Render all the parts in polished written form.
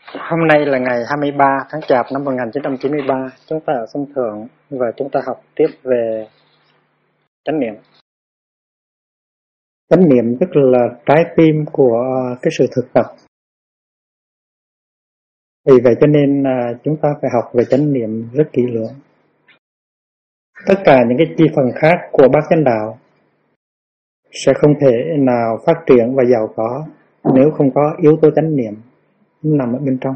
Hôm nay là ngày 23 tháng Chạp năm 1993, chúng ta ở sân thượng và chúng ta học tiếp về chánh niệm. Chánh niệm tức là trái tim của cái sự thực tập. Vì vậy cho nên chúng ta phải học về chánh niệm rất kỹ lưỡng. Tất cả những cái chi phần khác của bát chánh đạo sẽ không thể nào phát triển và giàu có nếu không có yếu tố chánh niệm nằm ở bên trong.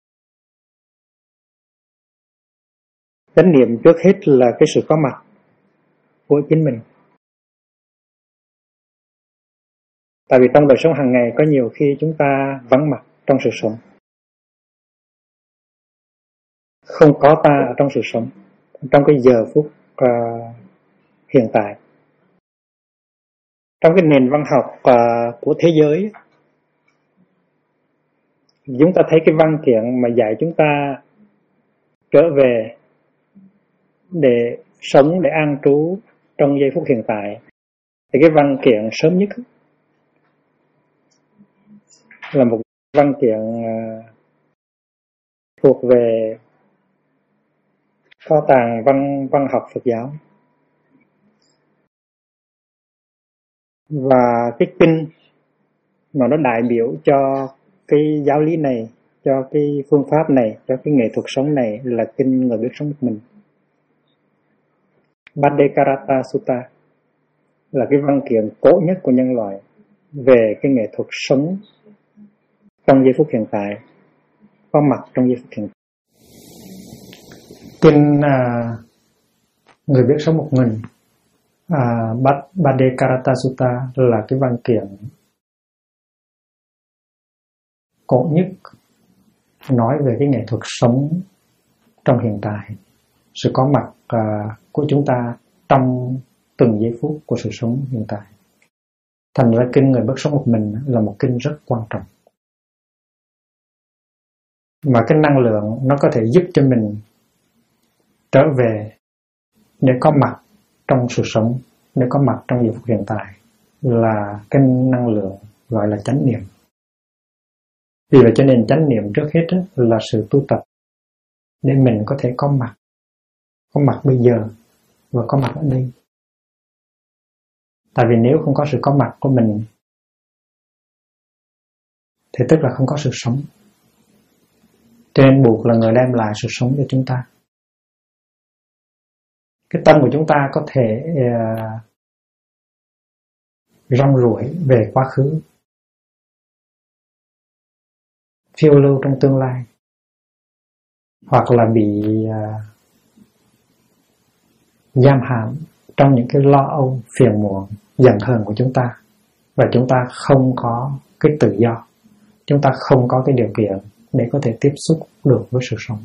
Chánh niệm trước hết là cái sự có mặt của chính mình. Tại vì trong đời sống hàng ngày có nhiều khi chúng ta vắng mặt trong sự sống. Không có ta ở trong sự sống, trong cái giờ phút hiện tại. Trong cái nền văn học của thế giới, chúng ta thấy cái văn kiện mà dạy chúng ta trở về để sống, để an trú trong giây phút hiện tại. Thì cái văn kiện sớm nhất là một văn kiện thuộc về kho tàng văn học Phật giáo. Và cái kinh mà nó đại biểu cho cái giáo lý này, cho cái phương pháp này, cho cái nghệ thuật sống này là kinh Người biết sống một mình. Bhaddekarata Sutta là cái văn kiện cổ nhất của nhân loại về cái nghệ thuật sống trong giây phút hiện tại, có mặt trong giây phút hiện tại. Kinh Người biết sống một mình, Bhaddekarata Sutta là cái văn kiện cổ nhất nói về cái nghệ thuật sống trong hiện tại, sự có mặt của chúng ta trong từng giây phút của sự sống hiện tại. Thành ra kinh Người biết sống một mình là một kinh rất quan trọng. Mà cái năng lượng nó có thể giúp cho mình trở về để có mặt trong sự sống, để có mặt trong giây phút hiện tại là cái năng lượng gọi là chánh niệm. Vì vậy cho nên chánh niệm trước hết là sự tu tập để mình có thể có mặt bây giờ và có mặt ở đây. Tại vì nếu không có sự có mặt của mình thì tức là không có sự sống. Cho nên buộc là Người đem lại sự sống cho chúng ta. Cái tâm của chúng ta có thể rong ruổi về quá khứ, phiêu lưu trong tương lai, hoặc là bị giam hãm trong những cái lo âu, phiền muộn, giận hờn của chúng ta. Và chúng ta không có cái tự do, chúng ta không có cái điều kiện để có thể tiếp xúc được với sự sống.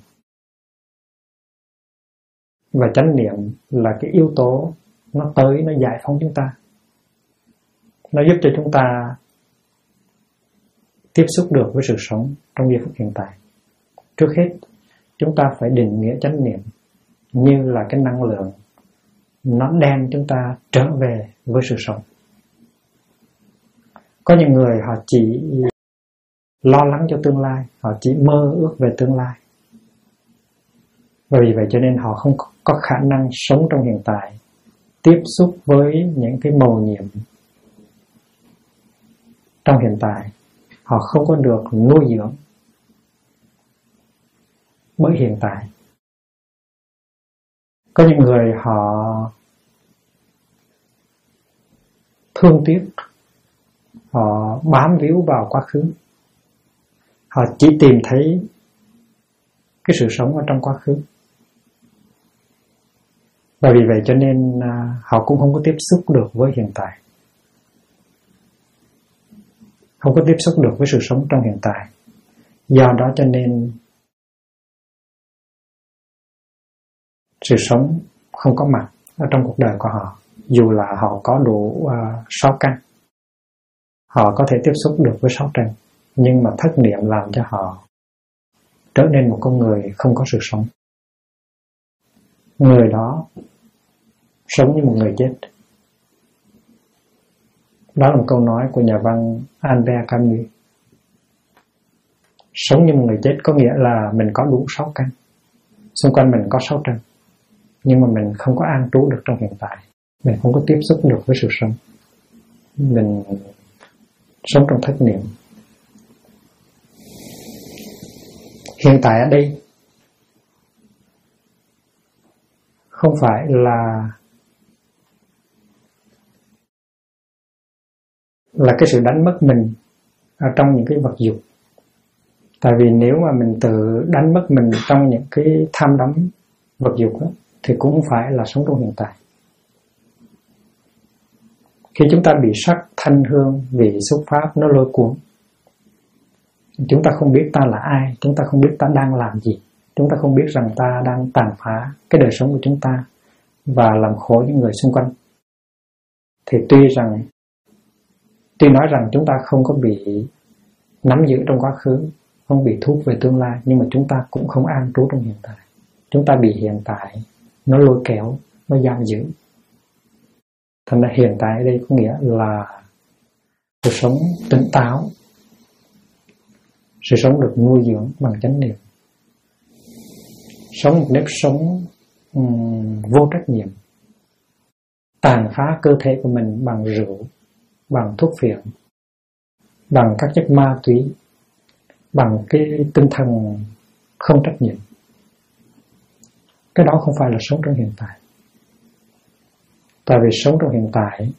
Và chánh niệm là cái yếu tố nó tới, nó giải phóng chúng ta. Nó giúp cho chúng ta tiếp xúc được với sự sống trong giây phút hiện tại. Trước hết, chúng ta phải định nghĩa chánh niệm như là cái năng lượng nó đem chúng ta trở về với sự sống. Có những người họ chỉ lo lắng cho tương lai, họ chỉ mơ ước về tương lai. Và vì vậy cho nên họ không có khả năng sống trong hiện tại, tiếp xúc với những cái mầu nhiệm trong hiện tại. Họ không có được nuôi dưỡng bởi hiện tại. Có những người họ thương tiếc, họ bám víu vào quá khứ. Họ chỉ tìm thấy cái sự sống ở trong quá khứ. Và vì vậy cho nên họ cũng không có tiếp xúc được với hiện tại, không có tiếp xúc được với sự sống trong hiện tại. Do đó cho nên sự sống không có mặt ở trong cuộc đời của họ. Dù là họ có đủ 6 căn, họ có thể tiếp xúc được với 6 trần, nhưng mà thất niệm làm cho họ trở nên một con người không có sự sống. Người đó sống như một người chết. Đó là một câu nói của nhà văn Albert Camus. Sống như một người chết có nghĩa là mình có đủ 6 căn, xung quanh mình có 6 trần, nhưng mà mình không có an trú được trong hiện tại, mình không có tiếp xúc được với sự sống, mình sống trong thất niệm. Hiện tại ở đây không phải là cái sự đánh mất mình ở trong những cái vật dục. Tại vì nếu mà mình tự đánh mất mình trong những cái tham đắm vật dục đó, thì cũng không phải là sống trong hiện tại. Khi chúng ta bị sắc, thanh, hương, vị, xúc, pháp nó lôi cuốn, chúng ta không biết ta là ai, chúng ta không biết ta đang làm gì, chúng ta không biết rằng ta đang tàn phá cái đời sống của chúng ta và làm khổ những người xung quanh. Thì tuy nói rằng chúng ta không có bị nắm giữ trong quá khứ, không bị thu hút về tương lai, nhưng mà chúng ta cũng không an trú trong hiện tại. Chúng ta bị hiện tại nó lôi kéo, nó giam giữ. Thành ra hiện tại ở đây có nghĩa là cuộc sống tỉnh táo, sự sống được nuôi dưỡng bằng chánh niệm, sống một nếp sống vô trách nhiệm, tàn phá cơ thể của mình bằng rượu, bằng thuốc phiện, bằng các chất ma túy, bằng cái tinh thần không trách nhiệm. Cái đó không phải là sống trong hiện tại. Tại vì sống trong hiện tại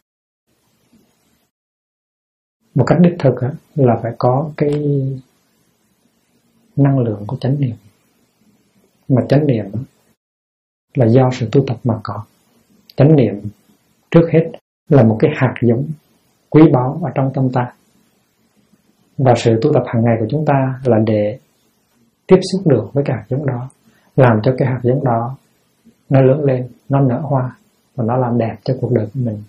một cách đích thực là phải có cái năng lượng của chánh niệm. Mà chánh niệm là do sự tu tập mà có. Chánh niệm trước hết là một cái hạt giống quý báu ở trong tâm ta. Và sự tu tập hàng ngày của chúng ta là để tiếp xúc được với cái hạt giống đó, làm cho cái hạt giống đó nó lớn lên, nó nở hoa và nó làm đẹp cho cuộc đời của mình.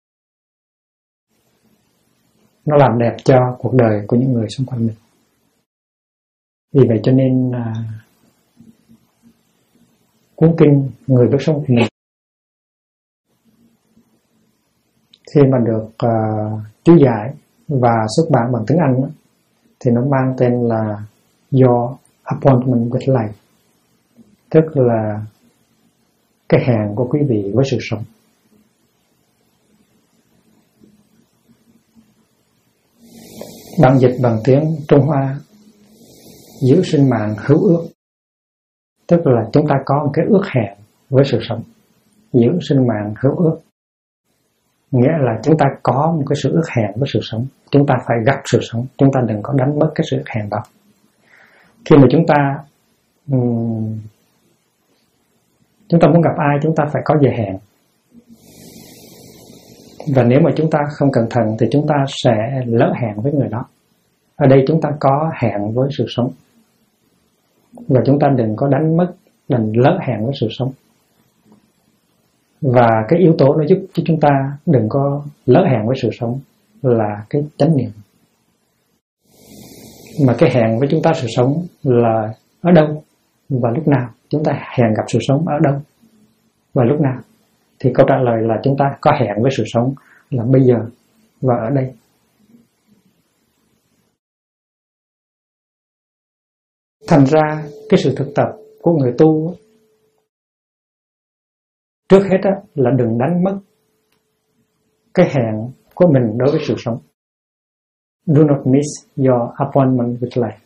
Nó làm đẹp cho cuộc đời của những người xung quanh mình. Vì vậy cho nên cuốn kinh Người Bước Sống của mình khi mà được chú giải và xuất bản bằng tiếng Anh thì nó mang tên là Your Appointment with Life, tức là cái hẹn của quý vị với sự sống. Bản dịch bằng tiếng Trung Hoa, giữ sinh mạng hữu ước, tức là chúng ta có một cái ước hẹn với sự sống. Giữ sinh mạng hữu ước nghĩa là chúng ta có một cái sự ước hẹn với sự sống, chúng ta phải gặp sự sống, chúng ta đừng có đánh mất cái sự ước hẹn đó. Khi mà chúng ta muốn gặp ai, chúng ta phải có giờ hẹn. Và nếu mà chúng ta không cẩn thận thì chúng ta sẽ lỡ hẹn với người đó. Ở đây chúng ta có hẹn với sự sống, và chúng ta đừng có đánh mất, đừng lỡ hẹn với sự sống. Và cái yếu tố nó giúp cho chúng ta đừng có lỡ hẹn với sự sống là cái chánh niệm. Mà cái hẹn với chúng ta sự sống là ở đâu và lúc nào? Chúng ta hẹn gặp sự sống ở đâu và lúc nào? Thì câu trả lời là chúng ta có hẹn với sự sống là bây giờ và ở đây. Thành ra cái sự thực tập của người tu trước hết là đừng đánh mất cái hẹn của mình đối với sự sống. Do not miss your appointment with life.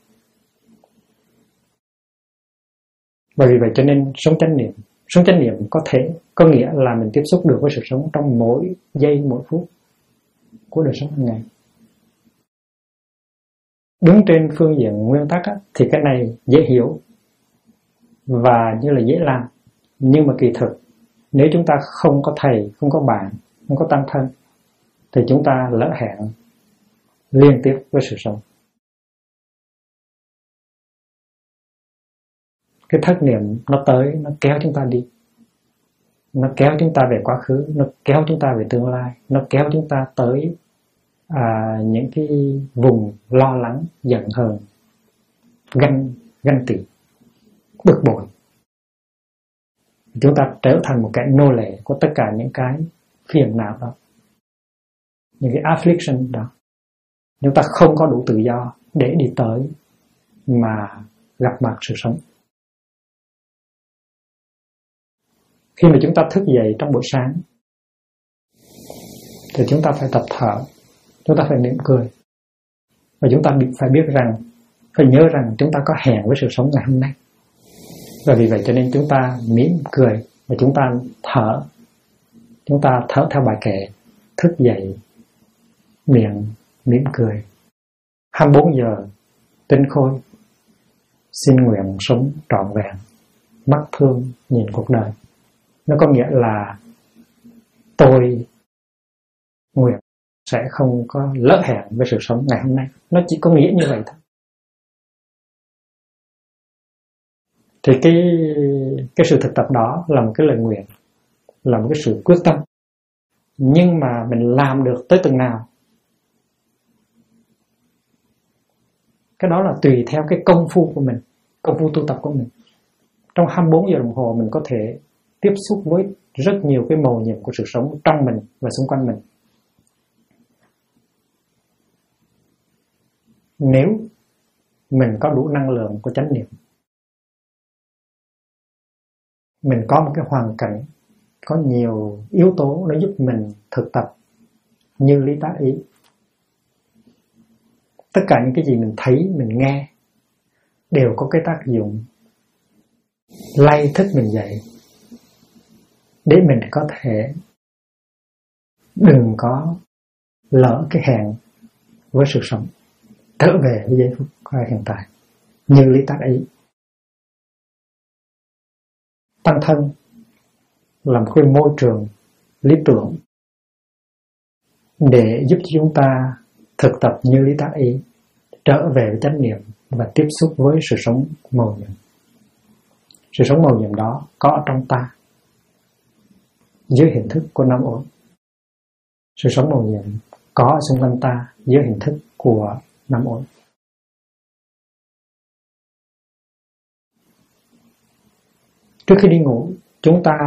Bởi vì vậy cho nên sống chánh niệm có nghĩa là mình tiếp xúc được với sự sống trong mỗi giây mỗi phút của đời sống hàng ngày. Đứng trên phương diện nguyên tắc thì cái này dễ hiểu và như là dễ làm, nhưng mà kỳ thực nếu chúng ta không có thầy, không có bạn, không có tăng thân thì chúng ta lỡ hẹn liên tiếp với sự sống. Cái thất niệm nó tới, nó kéo chúng ta đi, nó kéo chúng ta về quá khứ, nó kéo chúng ta về tương lai, nó kéo chúng ta tới những cái vùng lo lắng, giận hờn, ganh tị, bực bội. Chúng ta trở thành một cái nô lệ của tất cả những cái phiền não đó, những cái affliction đó. Chúng ta không có đủ tự do để đi tới mà gặp mặt sự sống. Khi mà chúng ta thức dậy trong buổi sáng thì chúng ta phải tập thở, chúng ta phải mỉm cười. Và chúng ta phải biết rằng, phải nhớ rằng chúng ta có hẹn với sự sống ngày hôm nay. Và vì vậy cho nên chúng ta mỉm cười và chúng ta thở. Chúng ta thở theo bài kệ, thức dậy, miệng mỉm cười. 24 giờ tinh khôi, xin nguyện sống trọn vẹn, mắt thương nhìn cuộc đời. Nó có nghĩa là tôi nguyện sẽ không có lỡ hẹn với sự sống ngày hôm nay. Nó chỉ có nghĩa như vậy thôi. Thì cái sự thực tập đó là một cái lời nguyện, là một cái sự quyết tâm. Nhưng mà mình làm được tới từng nào, cái đó là tùy theo cái công phu của mình, công phu tu tập của mình. Trong 24 giờ đồng hồ mình có thể tiếp xúc với rất nhiều cái mầu nhiệm của sự sống trong mình và xung quanh mình. Nếu mình có đủ năng lượng của chánh niệm, mình có một cái hoàn cảnh, có nhiều yếu tố nó giúp mình thực tập như lý tác ý. Tất cả những cái gì mình thấy, mình nghe đều có cái tác dụng lay thức mình dậy để mình có thể đừng có lỡ cái hẹn với sự sống, trở về với giây phút hiện tại như lý tác ý. Tăng thân là một cái môi trường lý tưởng để giúp chúng ta thực tập như lý tác ý, trở về với chánh niệm và tiếp xúc với sự sống mầu nhiệm. Sự sống mầu nhiệm đó có ở trong ta dưới hình thức của năm uẩn. Sự sống mầu nhiệm có ở xung quanh ta dưới hình thức của năm uẩn. Trước khi đi ngủ, chúng ta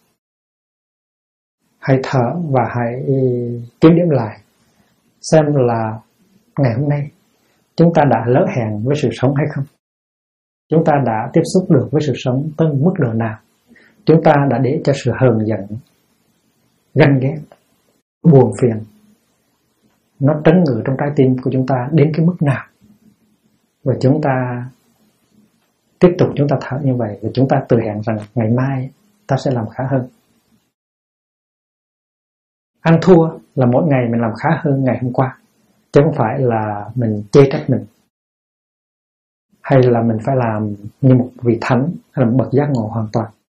hãy thở và hãy kiểm điểm lại xem là ngày hôm nay chúng ta đã lỡ hẹn với sự sống hay không. Chúng ta đã tiếp xúc được với sự sống tới mức độ nào. Chúng ta đã để cho sự hờn giận, ganh ghét, buồn phiền nó trấn ngự trong trái tim của chúng ta đến cái mức nào. Và chúng ta tiếp tục chúng ta thở như vậy, và chúng ta tự hẹn rằng ngày mai ta sẽ làm khá hơn. Ăn thua là mỗi ngày mình làm khá hơn ngày hôm qua, chứ không phải là mình chê trách mình, hay là mình phải làm như một vị thánh hay là một bậc giác ngộ hoàn toàn.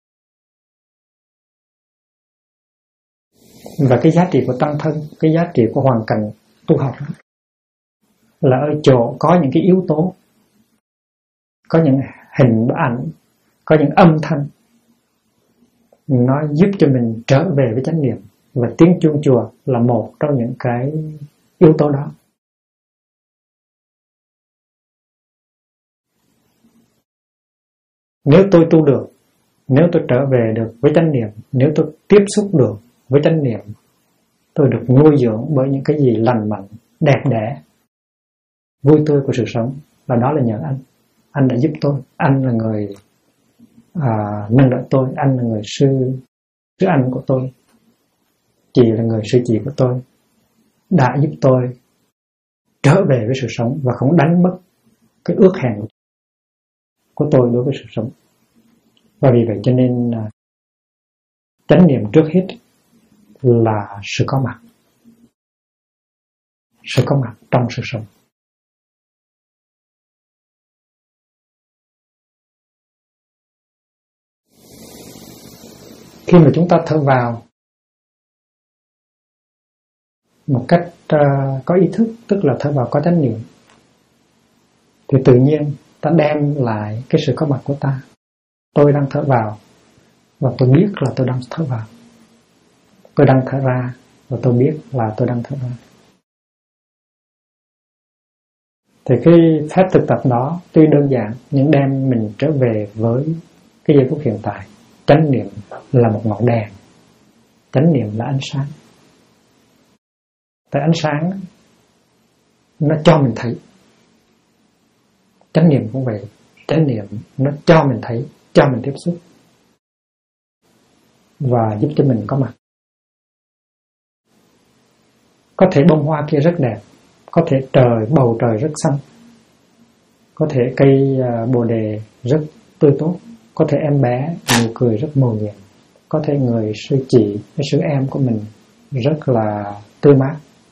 Và cái giá trị của tăng thân, cái giá trị của hoàn cảnh tu học là ở chỗ có những cái yếu tố, có những hình ảnh, có những âm thanh, nó giúp cho mình trở về với chánh niệm. Và tiếng chuông chùa là một trong những cái yếu tố đó. Nếu tôi tu được, nếu tôi trở về được với chánh niệm, nếu tôi tiếp xúc được với chánh niệm, tôi được nuôi dưỡng bởi những cái gì lành mạnh, đẹp đẽ, vui tươi của sự sống, và đó là nhờ anh. Anh đã giúp tôi, anh là người nâng đỡ tôi, anh là người sư anh của tôi, chị là người sư chị của tôi, đã giúp tôi trở về với sự sống và không đánh mất cái ước hẹn của tôi đối với sự sống. Và vì vậy cho nên chánh niệm trước hết là sự có mặt, sự có mặt trong sự sống. Khi mà chúng ta thở vào một cách có ý thức, tức là thở vào có chánh niệm, thì tự nhiên ta đem lại cái sự có mặt của ta. Tôi đang thở vào và tôi biết là tôi đang thở vào. Tôi đang thở ra và tôi biết là tôi đang thở ra. Thì cái phép thực tập đó tuy đơn giản nhưng đem mình trở về với cái giây phút hiện tại. Chánh niệm là một ngọn đèn, chánh niệm là ánh sáng. Tại ánh sáng nó cho mình thấy. Chánh niệm cũng vậy. Chánh niệm nó cho mình thấy, cho mình tiếp xúc và giúp cho mình có mặt. Có thể bông hoa kia rất đẹp, có thể bầu trời rất xanh, có thể cây bồ đề rất tươi tốt, có thể em bé nụ cười rất mầu nhiệm, có thể người sư chị, sư em của mình rất là tươi mát.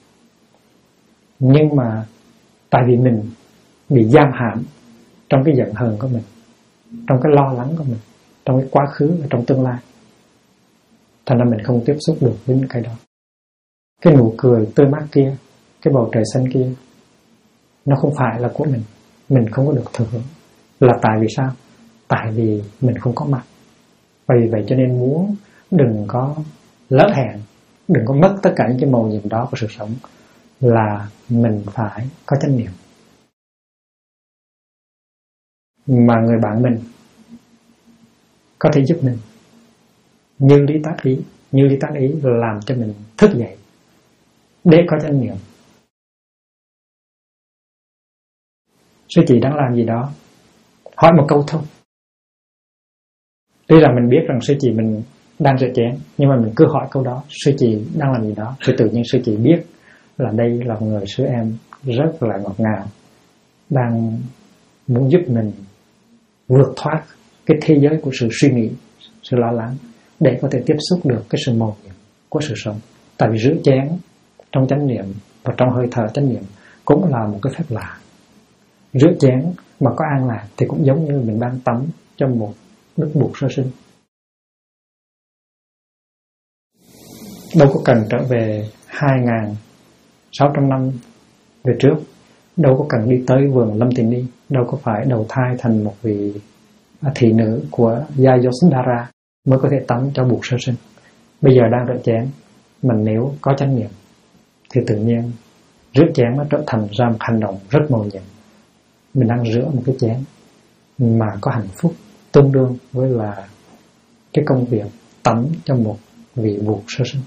Nhưng mà tại vì mình bị giam hãm trong cái giận hờn của mình, trong cái lo lắng của mình, trong cái quá khứ và trong tương lai, thành ra mình không tiếp xúc được với những cái đó. Cái nụ cười tươi mát kia, cái bầu trời xanh kia, nó không phải là của mình không có được thừa hưởng. Là tại vì sao? Tại vì mình không có mặt. Vì vậy cho nên muốn đừng có lỡ hẹn, đừng có mất tất cả những cái màu nhiệm đó của sự sống, là mình phải có chánh niệm. Mà người bạn mình có thể giúp mình như lý tác ý làm cho mình thức dậy để có chánh niệm. Sư chị đang làm gì đó, hỏi một câu thôi. Tuy rằng mình biết rằng sư chị mình đang rửa chén, nhưng mà mình cứ hỏi câu đó, sư chị đang làm gì đó, thì tự nhiên sư chị biết là đây là một người sư em rất là ngọt ngào, đang muốn giúp mình vượt thoát cái thế giới của sự suy nghĩ, sự lo lắng, để có thể tiếp xúc được cái sự mầu nhiệm của sự sống. Tại vì rửa chén trong chánh niệm và trong hơi thở chánh niệm cũng là một cái phép lạ. Rửa chén mà có an lạc thì cũng giống như mình đang tắm trong một nước bùn sơ sinh. Đâu có cần trở về 2.600 năm về trước, đâu có cần đi tới vườn Lâm Tỳ Ni, đâu có phải đầu thai thành một vị thị nữ của Yasodhara mới có thể tắm cho bùn sơ sinh. Bây giờ đang rửa chén, mình nếu có chánh niệm thì tự nhiên rửa chén nó trở thành ra một hành động rất mầu nhiệm. Mình đang rửa một cái chén mà có hạnh phúc tương đương với là cái công việc tắm cho một vị bụt sơ sinh.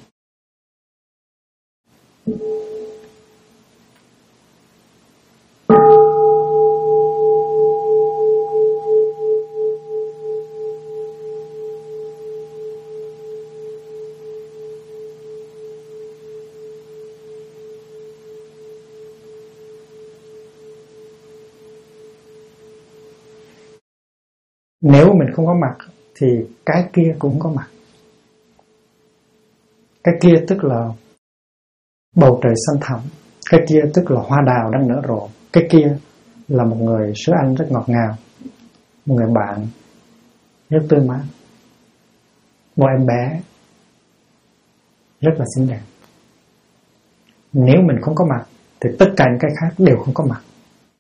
Nếu mình không có mặt thì cái kia cũng không có mặt. Cái kia tức là bầu trời xanh thẳm, cái kia tức là hoa đào đang nở rộ, cái kia là một người sứ anh rất ngọt ngào, một người bạn rất tươi mát, một em bé rất là xinh đẹp. Nếu mình không có mặt thì tất cả những cái khác đều không có mặt.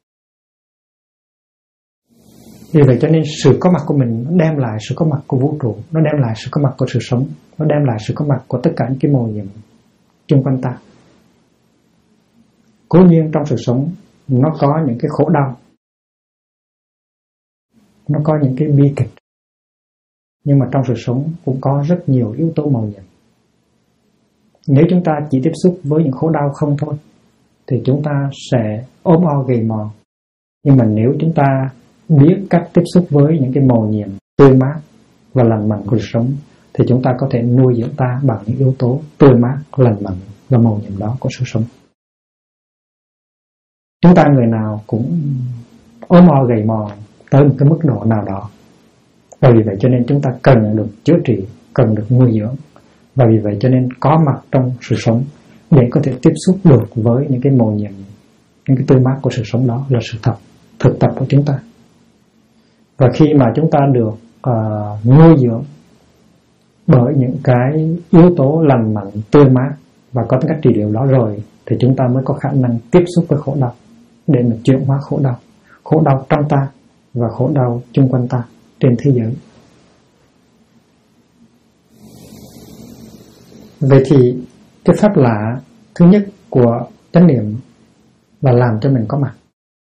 Vì vậy cho nên sự có mặt của mình nó đem lại sự có mặt của vũ trụ, nó đem lại sự có mặt của sự sống, nó đem lại sự có mặt của tất cả những cái mầu nhiệm chung quanh ta. Cố nhiên trong sự sống nó có những cái khổ đau, nó có những cái bi kịch, nhưng mà trong sự sống cũng có rất nhiều yếu tố mầu nhiệm. Nếu chúng ta chỉ tiếp xúc với những khổ đau không thôi thì chúng ta sẽ ốm o gầy mòn. Nhưng mà nếu chúng ta biết cách tiếp xúc với những cái mầu nhiệm tươi mát và lành mạnh của cuộc sống thì chúng ta có thể nuôi dưỡng ta bằng những yếu tố tươi mát, lành mạnh và mầu nhiệm đó của sự sống. Chúng ta người nào cũng ốm o gầy mòn tới một cái mức độ nào đó, và vì vậy cho nên chúng ta cần được chữa trị, cần được nuôi dưỡng, và vì vậy cho nên có mặt trong sự sống để có thể tiếp xúc được với những cái mầu nhiệm, những cái tươi mát của sự sống đó là sự thật, thực tập của chúng ta. Và khi mà chúng ta được nuôi dưỡng bởi những cái yếu tố lành mạnh, tươi mát và có cách trị liệu đó rồi thì chúng ta mới có khả năng tiếp xúc với khổ đau để mà chuyển hóa khổ đau trong ta và khổ đau chung quanh ta trên thế giới. Vậy thì cái pháp lạ thứ nhất của chánh niệm là làm cho mình có mặt.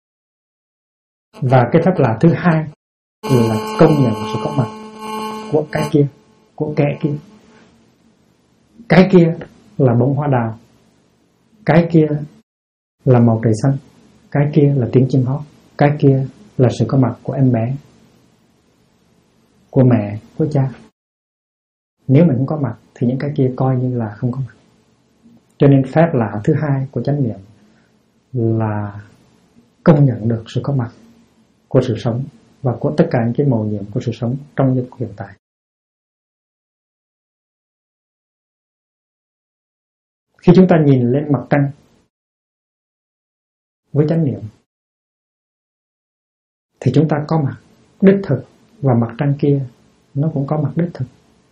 Và cái pháp lạ thứ hai là công nhận sự có mặt của cái kia, của kẻ kia. Cái kia là bông hoa đào, cái kia là màu trời xanh, cái kia là tiếng chim hót, cái kia là sự có mặt của em bé, của mẹ, của cha. Nếu mình không có mặt thì những cái kia coi như là không có mặt. Cho nên phép lạ thứ hai của chánh niệm là công nhận được sự có mặt của sự sống và của tất cả những cái mầu nhiệm của sự sống trong giây phút hiện tại. Khi chúng ta nhìn lên mặt trăng với chánh niệm thì chúng ta có mặt đích thực, và mặt trăng kia nó cũng có mặt đích thực.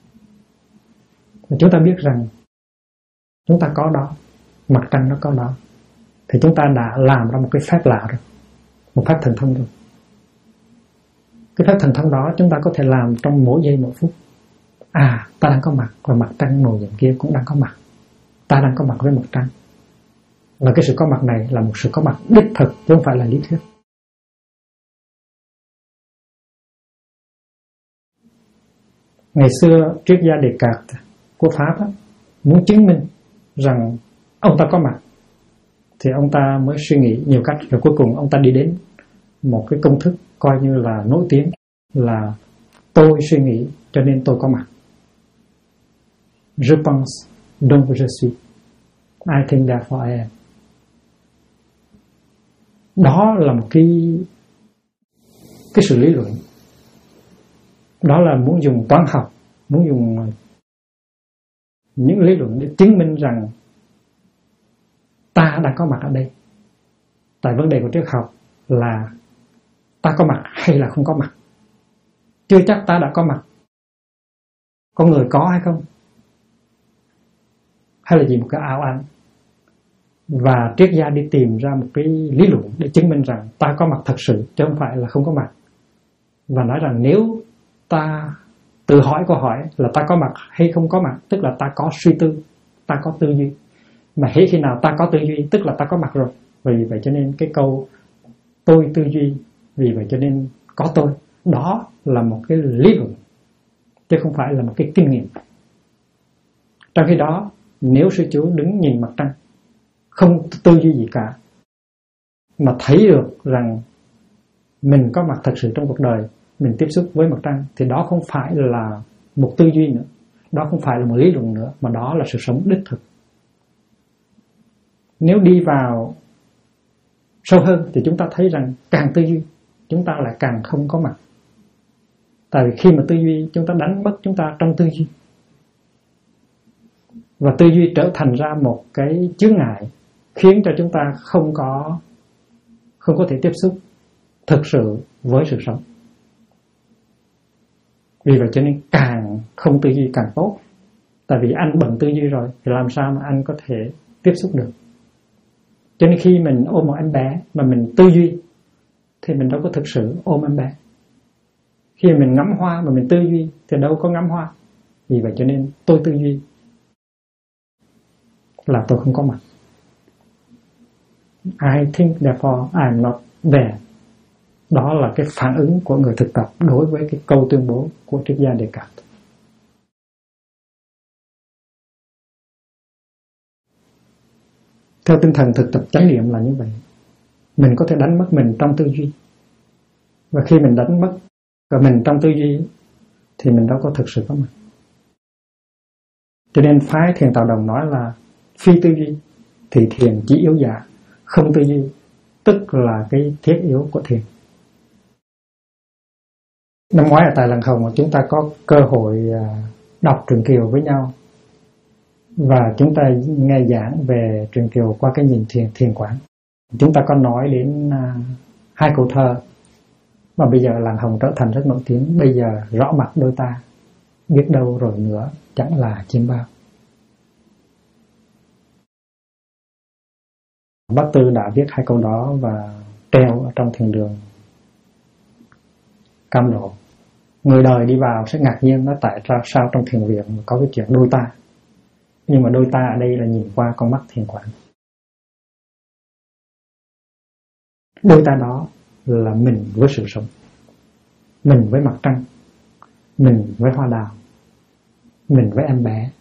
Và chúng ta biết rằng chúng ta có đó, mặt trăng nó có đó, thì chúng ta đã làm ra một cái phép lạ rồi, một phép thần thông rồi. Cái phép thần thông đó chúng ta có thể làm trong mỗi giây mỗi phút. Ta đang có mặt, và mặt trăng màu nhiệm kia cũng đang có mặt. Ta đang có mặt với mặt trăng. Và cái sự có mặt này là một sự có mặt đích thực, chứ không phải là lý thuyết. Ngày xưa triết gia Descartes của Pháp muốn chứng minh rằng ông ta có mặt, thì ông ta mới suy nghĩ nhiều cách, rồi cuối cùng ông ta đi đến một cái công thức coi như là nổi tiếng là tôi suy nghĩ cho nên tôi có mặt. Je pense donc je suis. I think therefore I am. Đó là một cái sự lý luận. Đó là muốn dùng toán học, muốn dùng những lý luận để chứng minh rằng ta đang có mặt ở đây. Tại vấn đề của triết học là ta có mặt hay là không có mặt. Chưa chắc ta đã có mặt. Con người có hay không? Hay là gì một cái ảo ảnh. Và triết gia đi tìm ra một cái lý luận để chứng minh rằng ta có mặt thật sự, chứ không phải là không có mặt. Và nói rằng nếu ta tự hỏi câu hỏi là ta có mặt hay không có mặt, tức là ta có suy tư, ta có tư duy. Mà hễ khi nào ta có tư duy, tức là ta có mặt rồi. Vì vậy cho nên cái câu tôi tư duy, vì vậy cho nên có tôi, đó là một cái lý luận, chứ không phải là một cái kinh nghiệm. Trong khi đó, nếu sư chú đứng nhìn mặt trăng, không tư duy gì cả, mà thấy được rằng mình có mặt thật sự trong cuộc đời, mình tiếp xúc với mặt trăng, thì đó không phải là một tư duy nữa, đó không phải là một lý luận nữa, mà đó là sự sống đích thực. Nếu đi vào sâu hơn thì chúng ta thấy rằng càng tư duy, chúng ta lại càng không có mặt. Tại vì khi mà tư duy, chúng ta đánh mất chúng ta trong tư duy. Và tư duy trở thành ra một cái chướng ngại, khiến cho chúng ta không có thể tiếp xúc thực sự với sự sống. Vì vậy cho nên càng không tư duy càng tốt. Tại vì anh bận tư duy rồi thì làm sao mà anh có thể tiếp xúc được. Cho nên khi mình ôm một em bé mà mình tư duy thì mình đâu có thực sự ôm em bé. Khi mình ngắm hoa mà mình tư duy thì đâu có ngắm hoa. Vì vậy cho nên tôi tư duy là tôi không có mặt. I think therefore I'm not there. Đó là cái phản ứng của người thực tập đối với cái câu tuyên bố của triết gia Descartes. Theo tinh thần thực tập chánh niệm là như vậy. Mình có thể đánh mất mình trong tư duy. Và khi mình đánh mất mình trong tư duy thì mình đâu có thực sự có mặt. Cho nên phái thiền Tào Đồng nói là phi tư duy thì thiền chỉ yếu dạ, không tư duy tức là cái thiết yếu của thiền. Năm ngoái ở tại Làng Hồng chúng ta có cơ hội đọc truyện Kiều với nhau, và chúng ta nghe giảng về truyện Kiều qua cái nhìn thiền quán. Chúng ta có nói đến hai câu thơ mà bây giờ Làng Hồng trở thành rất nổi tiếng. Bây giờ rõ mặt đôi ta, biết đâu rồi nữa chẳng là chiêm bao. Bác Tư đã viết hai câu đó và treo ở trong thiền đường Cam Lộ. Người đời đi vào sẽ ngạc nhiên nói tại sao trong thiền viện có cái chuyện đôi ta. Nhưng mà đôi ta ở đây là nhìn qua con mắt thiền quán. Đôi ta đó là mình với sự sống, mình với mặt trăng, mình với hoa đào, mình với em bé.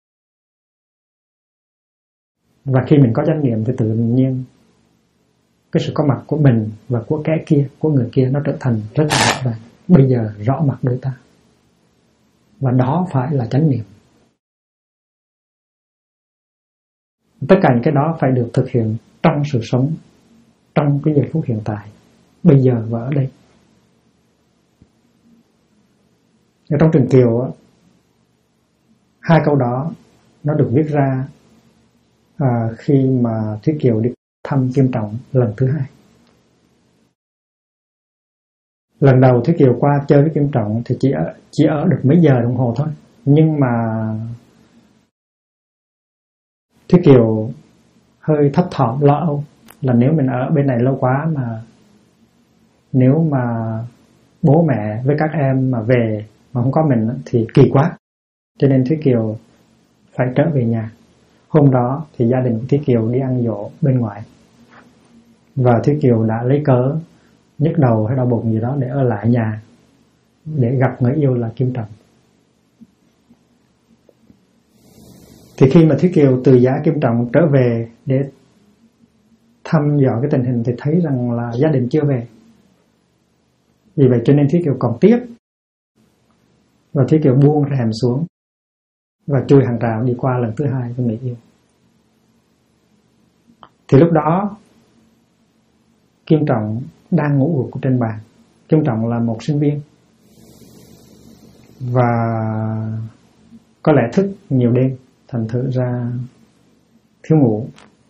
Và khi mình có chánh niệm thì tự nhiên cái sự có mặt của mình và của kẻ kia, của người kia nó trở thành rất là rõ ràng. Bây giờ rõ mặt đôi ta. Và đó phải là chánh niệm. Tất cả những cái đó phải được thực hiện trong sự sống, trong cái giây phút hiện tại, bây giờ và ở đây. Ở trong Truyện Kiều, hai câu đó nó được viết ra khi mà Thúy Kiều đi thăm Kim Trọng lần thứ hai. Lần đầu Thúy Kiều qua chơi với Kim Trọng thì chỉ ở được mấy giờ đồng hồ thôi. Nhưng mà Thúy Kiều hơi thấp thỏm lo âu là nếu mình ở bên này lâu quá mà nếu mà bố mẹ với các em mà về mà không có mình thì kỳ quá. Cho nên Thúy Kiều phải trở về nhà. Hôm đó thì gia đình của Thúy Kiều đi ăn giỗ bên ngoài. Và Thúy Kiều đã lấy cớ nhức đầu hay đau bụng gì đó để ở lại nhà để gặp người yêu là Kim Trọng. Thì khi mà Thúy Kiều từ giả Kim Trọng trở về để thăm dò cái tình hình thì thấy rằng là gia đình chưa về. Vì vậy cho nên Thúy Kiều còn tiếc. Và Thúy Kiều buông rèm xuống và chui hàng rào đi qua lần thứ hai với người yêu. Thì lúc đó Kim Trọng đang ngủ gục trên bàn. Kim Trọng là một sinh viên và có lẽ thức nhiều đêm, thành thử ra thiếu ngủ,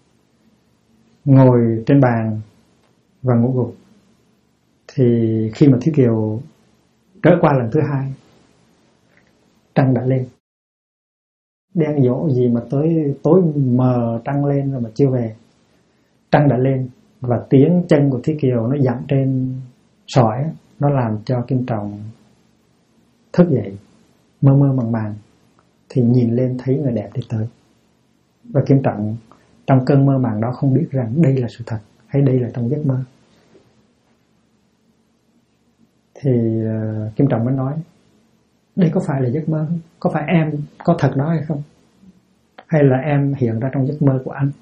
ngồi trên bàn và ngủ gục. Thì khi mà Thúy Kiều trở qua lần thứ hai, trăng đã lên. Đen dỗ gì mà tới tối mờ trăng lên rồi mà chưa về. Trăng đã lên và tiếng chân của Thúy Kiều nó dặm trên sỏi, nó làm cho Kim Trọng thức dậy, mơ mơ màng màng. Thì nhìn lên thấy người đẹp đi tới. Và Kim Trọng trong cơn mơ màng đó không biết rằng đây là sự thật hay đây là trong giấc mơ. Thì Kim Trọng mới nói, đây có phải là giấc mơ không? Có phải em có thật đó hay không? Hay là em hiện ra trong giấc mơ của anh?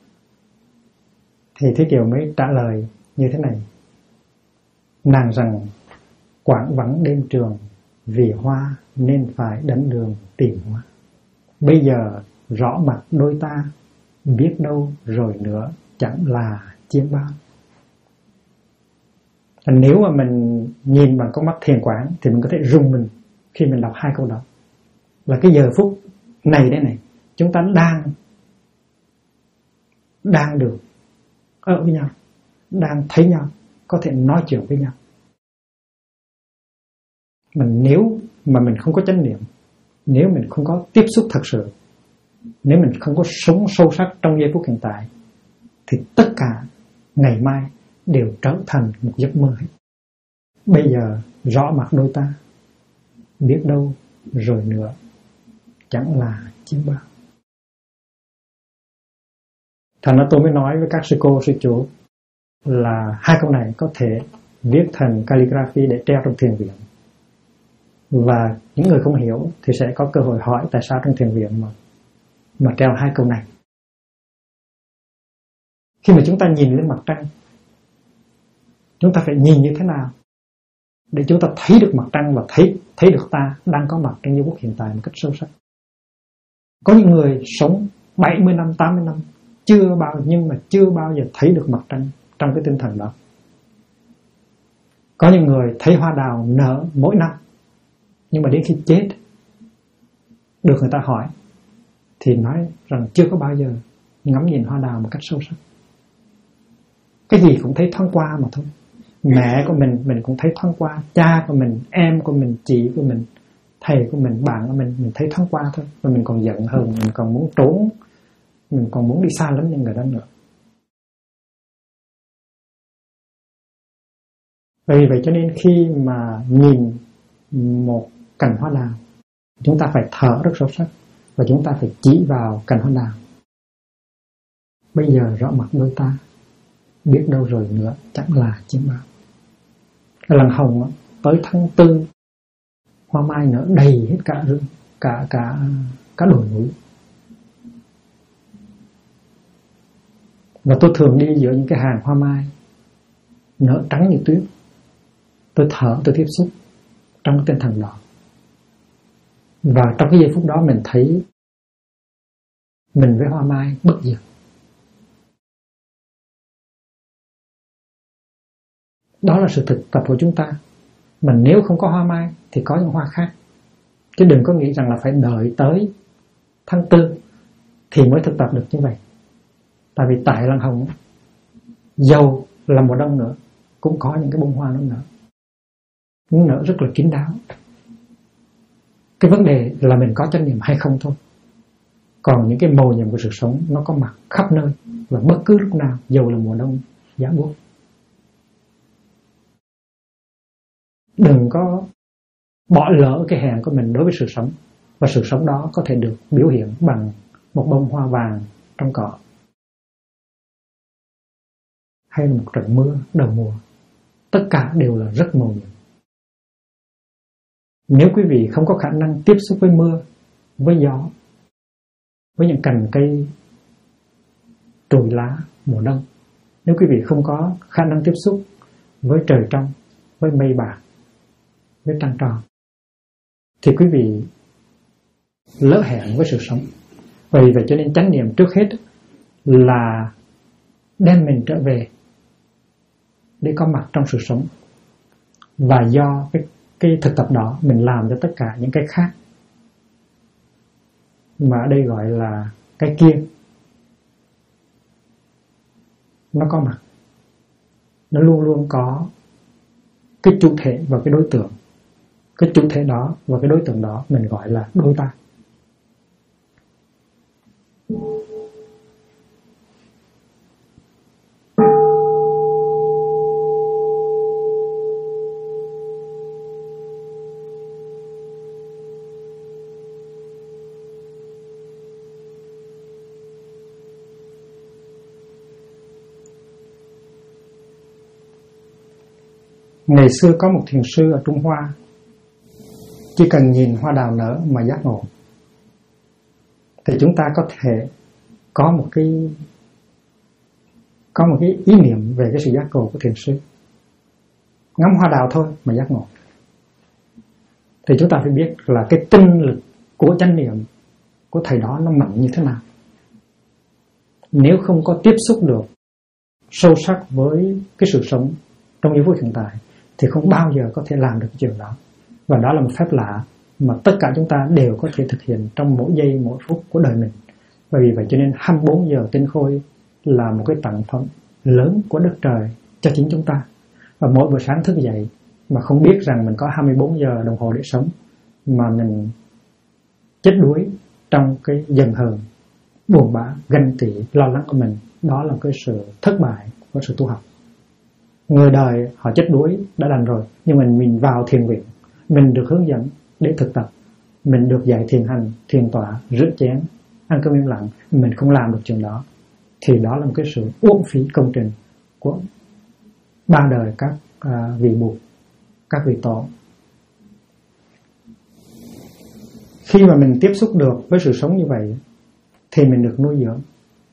Thì Thúy Kiều mới trả lời như thế này. Nàng rằng quảng vắng đêm trường, vì hoa nên phải đánh đường tìm hoa. Bây giờ rõ mặt đôi ta, biết đâu rồi nữa chẳng là chiêm bao. Nếu mà mình nhìn bằng con mắt thiền quán thì mình có thể rùng mình khi mình đọc hai câu đó. Là cái giờ phút này đây này, chúng ta đang được ở với nhau, đang thấy nhau, có thể nói chuyện với nhau. Nếu mà mình không có chánh niệm, nếu mình không có tiếp xúc thật sự, nếu mình không có sống sâu sắc trong giây phút hiện tại, thì tất cả ngày mai đều trở thành một giấc mơ hết. Bây giờ rõ mặt đôi ta, biết đâu rồi nữa chẳng là chiêm bao. Thành ra tôi mới nói với các sư cô, sư chủ là hai câu này có thể viết thành calligraphy để treo trong thiền viện. Và những người không hiểu thì sẽ có cơ hội hỏi tại sao trong thiền viện mà treo hai câu này. Khi mà chúng ta nhìn lên mặt trăng, chúng ta phải nhìn như thế nào để chúng ta thấy được mặt trăng và thấy được ta đang có mặt trong giây phút hiện tại một cách sâu sắc. Có những người sống 70 năm, 80 năm nhưng mà chưa bao giờ thấy được mặt trăng trong cái tinh thần đó. Có những người thấy hoa đào nở mỗi năm, nhưng mà đến khi chết được người ta hỏi thì nói rằng chưa có bao giờ ngắm nhìn hoa đào một cách sâu sắc. Cái gì cũng thấy thoáng qua mà thôi. Mẹ của mình cũng thấy thoáng qua, cha của mình, em của mình, chị của mình, thầy của mình, bạn của mình thấy thoáng qua thôi. Và mình còn giận hờn, mình còn muốn trốn, mình còn muốn đi xa lắm những người đó nữa. Vì vậy cho nên khi mà nhìn một cành hoa đào, chúng ta phải thở rất sâu sắc và chúng ta phải chỉ vào cành hoa đào. Bây giờ rõ mặt đôi ta, biết đâu rồi nữa chẳng là chiêm bao. Cái lần hồng tới tháng 4, hoa mai nở đầy hết cả đồi núi. Và tôi thường đi giữa những cái hàng hoa mai nở trắng như tuyết. Tôi thở, tôi tiếp xúc trong cái tinh thần đó. Và trong cái giây phút đó mình thấy mình với hoa mai bất diệt. Đó là sự thực tập của chúng ta. Mà nếu không có hoa mai thì có những hoa khác. Chứ đừng có nghĩ rằng là phải đợi tới tháng 4 thì mới thực tập được như vậy. Tại vì tại Lăng Hồng, dầu là mùa đông nữa, cũng có những cái bông hoa nó nở. Nó nở rất là kín đáo. Cái vấn đề là mình có chánh niệm hay không thôi. Còn những cái màu nhiệm của sự sống nó có mặt khắp nơi, và bất cứ lúc nào, dầu là mùa đông giá buốt. Đừng có bỏ lỡ cái hẹn của mình đối với sự sống. Và sự sống đó có thể được biểu hiện bằng một bông hoa vàng trong cỏ, hay một trận mưa đầu mùa. Tất cả đều là rất màu nhiệm. Nếu quý vị không có khả năng tiếp xúc với mưa, với gió, với những cành cây trồi lá mùa đông, nếu quý vị không có khả năng tiếp xúc với trời trong, với mây bạc, với trăng tròn, thì quý vị lỡ hẹn với sự sống. Vì vậy cho nên chánh niệm trước hết là đem mình trở về để có mặt trong sự sống. Và do cái thực tập đó mình làm cho tất cả những cái khác, mà ở đây gọi là cái kia, nó có mặt. Nó luôn luôn có cái chủ thể và cái đối tượng. Cái chủ thể đó và cái đối tượng đó mình gọi là đối ta. Ngày xưa có một thiền sư ở Trung Hoa, chỉ cần nhìn hoa đào nở mà giác ngộ. Thì chúng ta có thể có một cái ý niệm về cái sự giác ngộ của thiền sư. Ngắm hoa đào thôi mà giác ngộ. Thì chúng ta phải biết là cái tinh lực của chánh niệm của thầy đó nó mạnh như thế nào. Nếu không có tiếp xúc được sâu sắc với cái sự sống trong giây phút hiện tại thì không bao giờ có thể làm được cái chuyện đó. Và đó là một phép lạ mà tất cả chúng ta đều có thể thực hiện trong mỗi giây mỗi phút của đời mình. Và vì vậy cho nên 24 giờ tinh khôi là một cái tặng phẩm lớn của đất trời cho chính chúng ta. Và mỗi buổi sáng thức dậy mà không biết rằng mình có 24 giờ đồng hồ để sống, mà mình chết đuối trong cái giận hờn, buồn bã, ganh tị, lo lắng của mình, đó là cái sự thất bại của sự tu học. Người đời họ chết đuối đã đành rồi, nhưng mình vào thiền viện, mình được hướng dẫn để thực tập, mình được dạy thiền hành, thiền tọa, rửa chén, ăn cơm im lặng, mình không làm được chuyện đó, thì đó là một cái sự uổng phí công trình của ba đời các vị Bụt, các vị tổ. Khi mà mình tiếp xúc được với sự sống như vậy thì mình được nuôi dưỡng.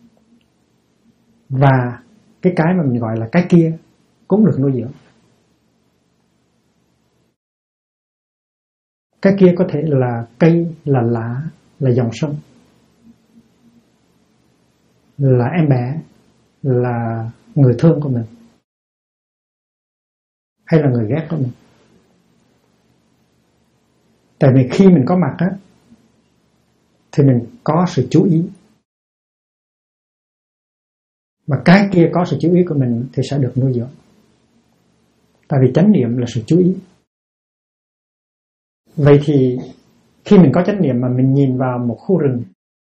Và cái mà mình gọi là cái kia cũng được nuôi dưỡng. Cái kia có thể là cây, là lá, là dòng sông, là em bé, là người thương của mình, hay là người ghét của mình. Tại vì khi mình có mặt á, thì mình có sự chú ý. Mà cái kia có sự chú ý của mình thì sẽ được nuôi dưỡng. Tại vì chánh niệm là sự chú ý. Vậy thì khi mình có chánh niệm mà mình nhìn vào một khu rừng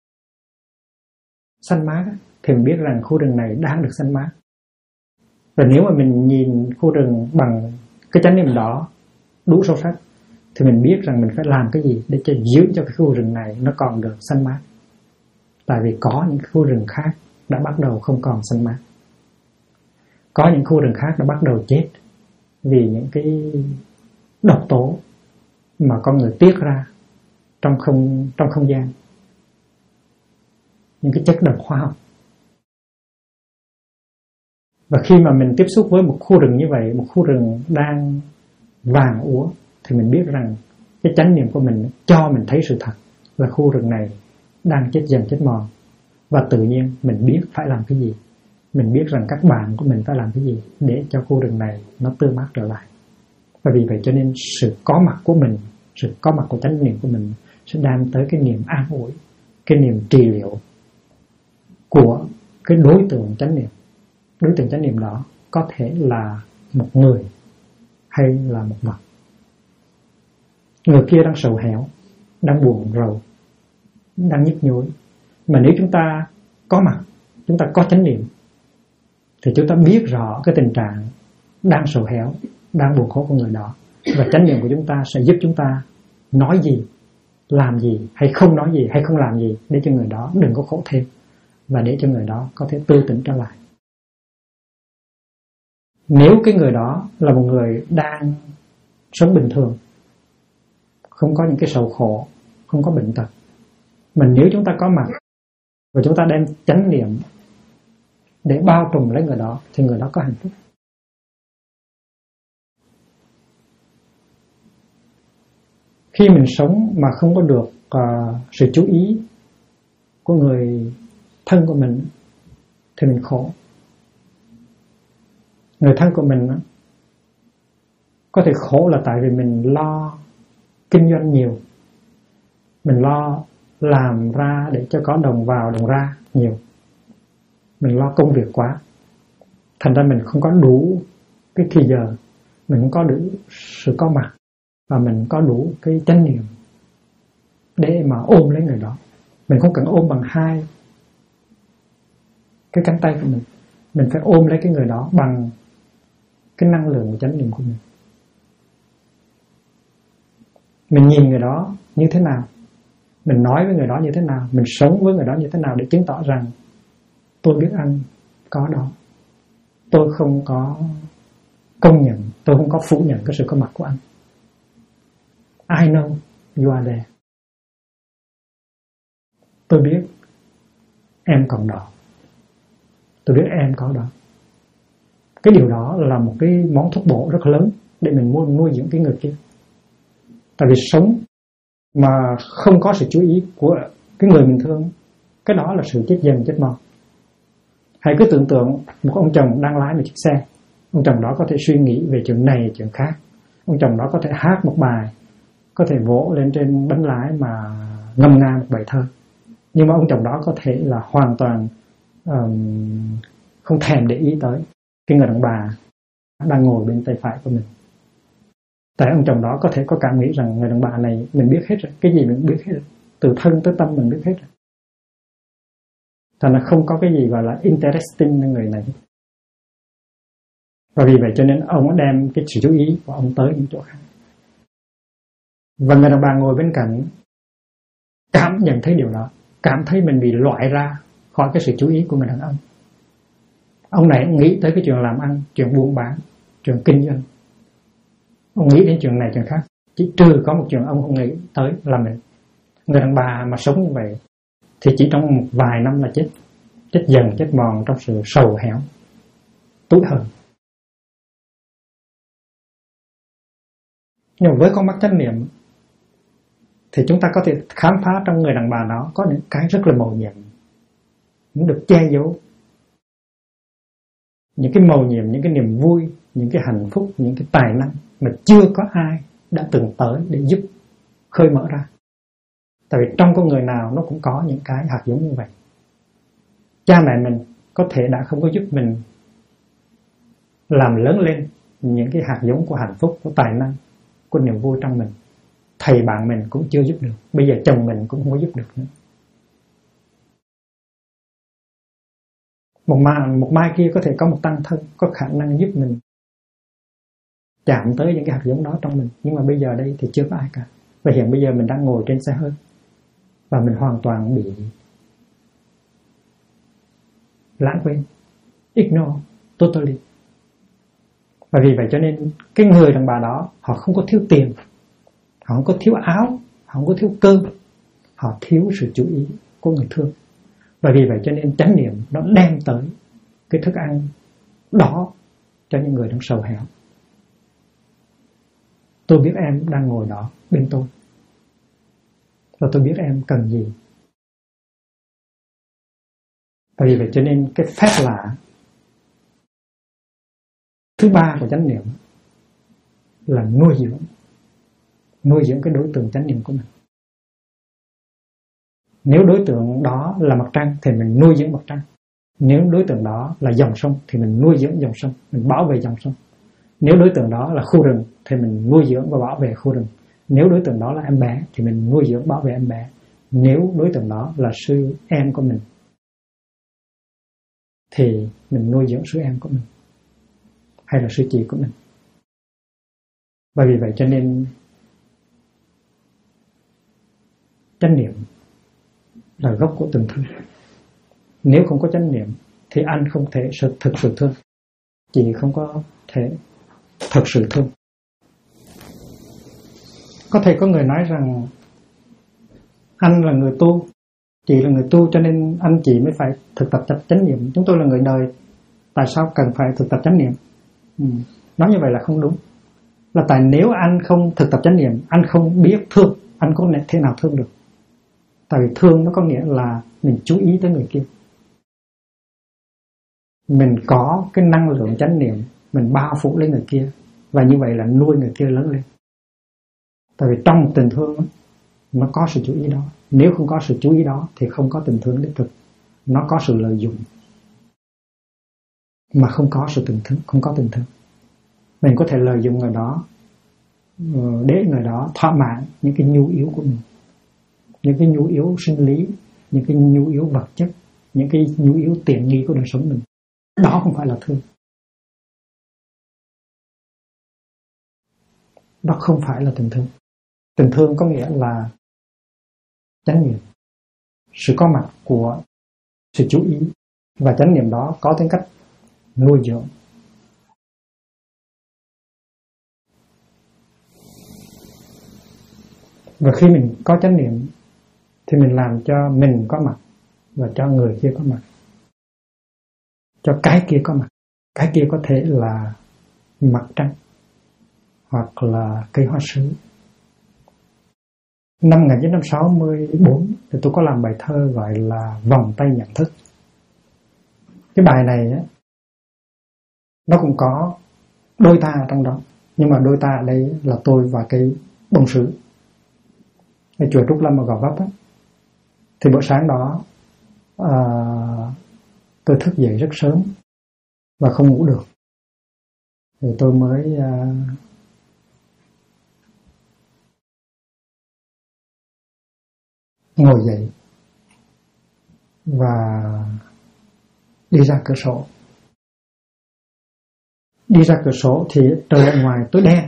xanh mát thì mình biết rằng khu rừng này đang được xanh mát. Và nếu mà mình nhìn khu rừng bằng cái chánh niệm đó đủ sâu sắc thì mình biết rằng mình phải làm cái gì để giữ cho cái khu rừng này nó còn được xanh mát. Tại vì có những khu rừng khác đã bắt đầu không còn xanh mát. Có những khu rừng khác đã bắt đầu chết vì những cái độc tố mà con người tiết ra trong không gian, những cái chất độc hóa học. Và khi mà mình tiếp xúc với một khu rừng như vậy, một khu rừng đang vàng úa, thì mình biết rằng cái chánh niệm của mình cho mình thấy sự thật là khu rừng này đang chết dần chết mòn. Và tự nhiên mình biết phải làm cái gì. Mình biết rằng các bạn của mình phải làm cái gì để cho khu rừng này nó tươi mát trở lại. Và vì vậy cho nên sự có mặt của mình, sự có mặt của chánh niệm của mình sẽ đem tới cái niềm an ủi, cái niềm trị liệu của cái đối tượng chánh niệm. Đối tượng chánh niệm đó có thể là một người hay là một vật. Người kia đang sầu héo, đang buồn rầu, đang nhức nhối. Mà nếu chúng ta có mặt, chúng ta có chánh niệm, thì chúng ta biết rõ cái tình trạng đang sầu héo, đang buồn khổ của người đó. Và chánh niệm của chúng ta sẽ giúp chúng ta nói gì, làm gì, hay không nói gì, hay không làm gì để cho người đó đừng có khổ thêm, và để cho người đó có thể tươi tỉnh trở lại. Nếu cái người đó là một người đang sống bình thường, không có những cái sầu khổ, không có bệnh tật, mà nếu chúng ta có mặt và chúng ta đem chánh niệm để bao trùm lấy người đó, thì người đó có hạnh phúc. Khi mình sống mà không có được sự chú ý của người thân của mình thì mình khổ. Người thân của mình có thể khổ là tại vì mình lo kinh doanh nhiều, mình lo làm ra để cho có đồng vào đồng ra nhiều, mình lo công việc quá, thành ra mình không có đủ cái thời giờ, mình không có đủ sự có mặt, và mình có đủ cái chánh niệm để mà ôm lấy người đó. Mình không cần ôm bằng hai cái cánh tay của mình phải ôm lấy cái người đó bằng cái năng lượng của chánh niệm của mình. Mình nhìn người đó như thế nào, mình nói với người đó như thế nào, mình sống với người đó như thế nào để chứng tỏ rằng tôi biết anh có đó, tôi không có công nhận, tôi không có phủ nhận cái sự có mặt của anh. I know you are there. Tôi biết em còn đó, tôi biết em có đó. Cái điều đó là một cái món thuốc bổ rất lớn để mình nuôi dưỡng cái người kia. Tại vì sống mà không có sự chú ý của cái người mình thương, cái đó là sự chết dần chết mòn. Hãy cứ tưởng tượng một ông chồng đang lái một chiếc xe. Ông chồng đó có thể suy nghĩ về chuyện này chuyện khác. Ông chồng đó có thể hát một bài, có thể vỗ lên trên bánh lái mà ngâm nga một bài thơ. Nhưng mà ông chồng đó có thể là hoàn toàn không thèm để ý tới cái người đàn bà đang ngồi bên tay phải của mình. Tại ông chồng đó có thể có cảm nghĩ rằng người đàn bà này mình biết hết rồi, cái gì mình biết hết rồi, từ thân tới tâm mình biết hết rồi. Thành ra không có cái gì gọi là interesting với người này. Và vì vậy cho nên ông đã đem cái sự chú ý của ông tới những chỗ khác. Và người đàn bà ngồi bên cạnh cảm nhận thấy điều đó, cảm thấy mình bị loại ra khỏi cái sự chú ý của người đàn ông. Ông này nghĩ tới cái chuyện làm ăn, chuyện buôn bán, chuyện kinh doanh. Ông nghĩ đến chuyện này chuyện khác. Chỉ trừ có một chuyện ông không nghĩ tới là mình. Người đàn bà mà sống như vậy thì chỉ trong một vài năm là chết. Chết dần, chết mòn trong sự sầu héo, tủi hờn. Nhưng mà với con mắt chánh niệm thì chúng ta có thể khám phá trong người đàn bà đó có những cái rất là mầu nhiệm, những được che giấu, những cái mầu nhiệm, những cái niềm vui, những cái hạnh phúc, những cái tài năng mà chưa có ai đã từng tới để giúp khơi mở ra. Tại vì trong con người nào nó cũng có những cái hạt giống như vậy. Cha mẹ mình có thể đã không có giúp mình làm lớn lên những cái hạt giống của hạnh phúc, của tài năng, của niềm vui trong mình. Thầy bạn mình cũng chưa giúp được. Bây giờ chồng mình cũng không có giúp được nữa. Một mai kia có thể có một tăng thân có khả năng giúp mình chạm tới những cái hạt giống đó trong mình. Nhưng mà bây giờ đây thì chưa có ai cả. Và hiện bây giờ mình đang ngồi trên xe hơi và mình hoàn toàn bị lãng quên, ignore totally. Và vì vậy cho nên cái người đàn bà đó họ không có thiếu tiền, họ không có thiếu áo, họ không có thiếu cơm, họ thiếu sự chú ý của người thương. Và vì vậy cho nên chánh niệm nó đem tới cái thức ăn đó cho những người đang sầu héo. Tôi biết em đang ngồi đó bên tôi, và tôi biết em cần gì. Vì vậy cho nên cái phép lạ thứ ba của chánh niệm là nuôi dưỡng cái đối tượng chánh niệm của mình. Nếu đối tượng đó là mặt trăng thì mình nuôi dưỡng mặt trăng. Nếu đối tượng đó là dòng sông thì mình nuôi dưỡng dòng sông, mình bảo vệ dòng sông. Nếu đối tượng đó là khu rừng thì mình nuôi dưỡng và bảo vệ khu rừng. Nếu đối tượng đó là em bé thì mình nuôi dưỡng bảo vệ em bé. Nếu đối tượng đó là sư em của mình thì mình nuôi dưỡng sư em của mình hay là sư chị của mình. Và vì vậy cho nên chánh niệm là gốc của tình thương. Nếu không có chánh niệm thì anh không thể thực sự thương, chị không có thể thực sự thương. Có thể có người nói rằng anh là người tu, chị là người tu, cho nên anh chị mới phải thực tập chánh niệm. Chúng tôi là người đời, tại sao cần phải thực tập chánh niệm? Nói như vậy là không đúng. Là tại nếu anh không thực tập chánh niệm, anh không biết thương, anh có thể nào thương được. Tại vì thương nó có nghĩa là mình chú ý tới người kia. Mình có cái năng lượng chánh niệm, mình bao phủ lấy người kia, và như vậy là nuôi người kia lớn lên. Tại vì trong tình thương nó có sự chú ý đó. Nếu không có sự chú ý đó thì không có tình thương đích thực. Nó có sự lợi dụng mà không có sự tình thương, không có tình thương. Mình có thể lợi dụng người đó để người đó thỏa mãn những cái nhu yếu của mình, những cái nhu yếu sinh lý, những cái nhu yếu vật chất, những cái nhu yếu tiện nghi của đời sống mình. Đó không phải là thương. Đó không phải là tình thương. Tình thương có nghĩa là chánh niệm, sự có mặt của sự chú ý, và chánh niệm đó có tính cách nuôi dưỡng. Và khi mình có chánh niệm thì mình làm cho mình có mặt và cho người kia có mặt, cho cái kia có mặt. Cái kia có thể là mặt trăng hoặc là cây hoa sứ. Năm 1964 thì tôi có làm bài thơ gọi là Vòng tay nhận thức. Cái bài này á, nó cũng có đôi ta trong đó, nhưng mà đôi ta ở đây là tôi và cái bông sứ ở chùa Trúc Lâm ở Gò Vấp á. Thì buổi sáng đó tôi thức dậy rất sớm và không ngủ được. Thì tôi mới ngồi dậy và đi ra cửa sổ. Đi ra cửa sổ thì trời ở ngoài tối đen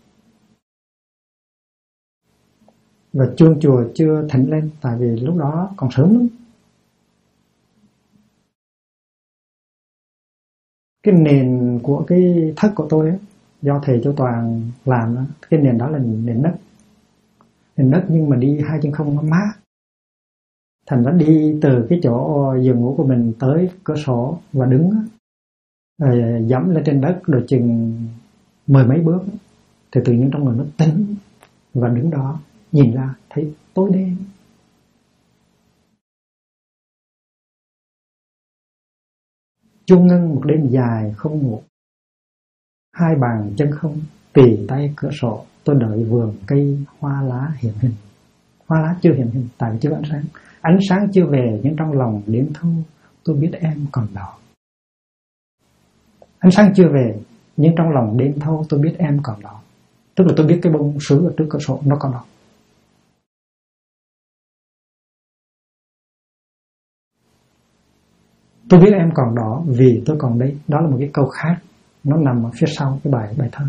và chuông chùa chưa thỉnh lên, tại vì lúc đó còn sớm lắm. Cái nền của cái thất của tôi ấy, do thầy Châu Toàn làm đó, cái nền đó là nền đất. Nền đất nhưng mà đi hai chân không nó mát. Thành ra đi từ cái chỗ giường ngủ của mình tới cửa sổ và đứng rồi dẫm lên trên đất rồi chừng 10 mấy bước thì tự nhiên trong người nó tĩnh, và đứng đó nhìn ra thấy tối đen. Chuông ngân một đêm dài không ngủ, hai bàn chân không tì tay cửa sổ. Tôi đợi vườn cây hoa lá hiện hình. Hoa lá chưa hiện hình tại vì chưa ánh sáng. Ánh sáng chưa về nhưng trong lòng đến thu tôi biết em còn đó. Ánh sáng chưa về nhưng trong lòng đến thâu tôi biết em còn đó. Tức là tôi biết cái bông sứ ở trước cửa sổ nó còn đó. Tôi biết em còn đó vì tôi còn đây. Đó là một cái câu khác, nó nằm ở phía sau cái bài thơ.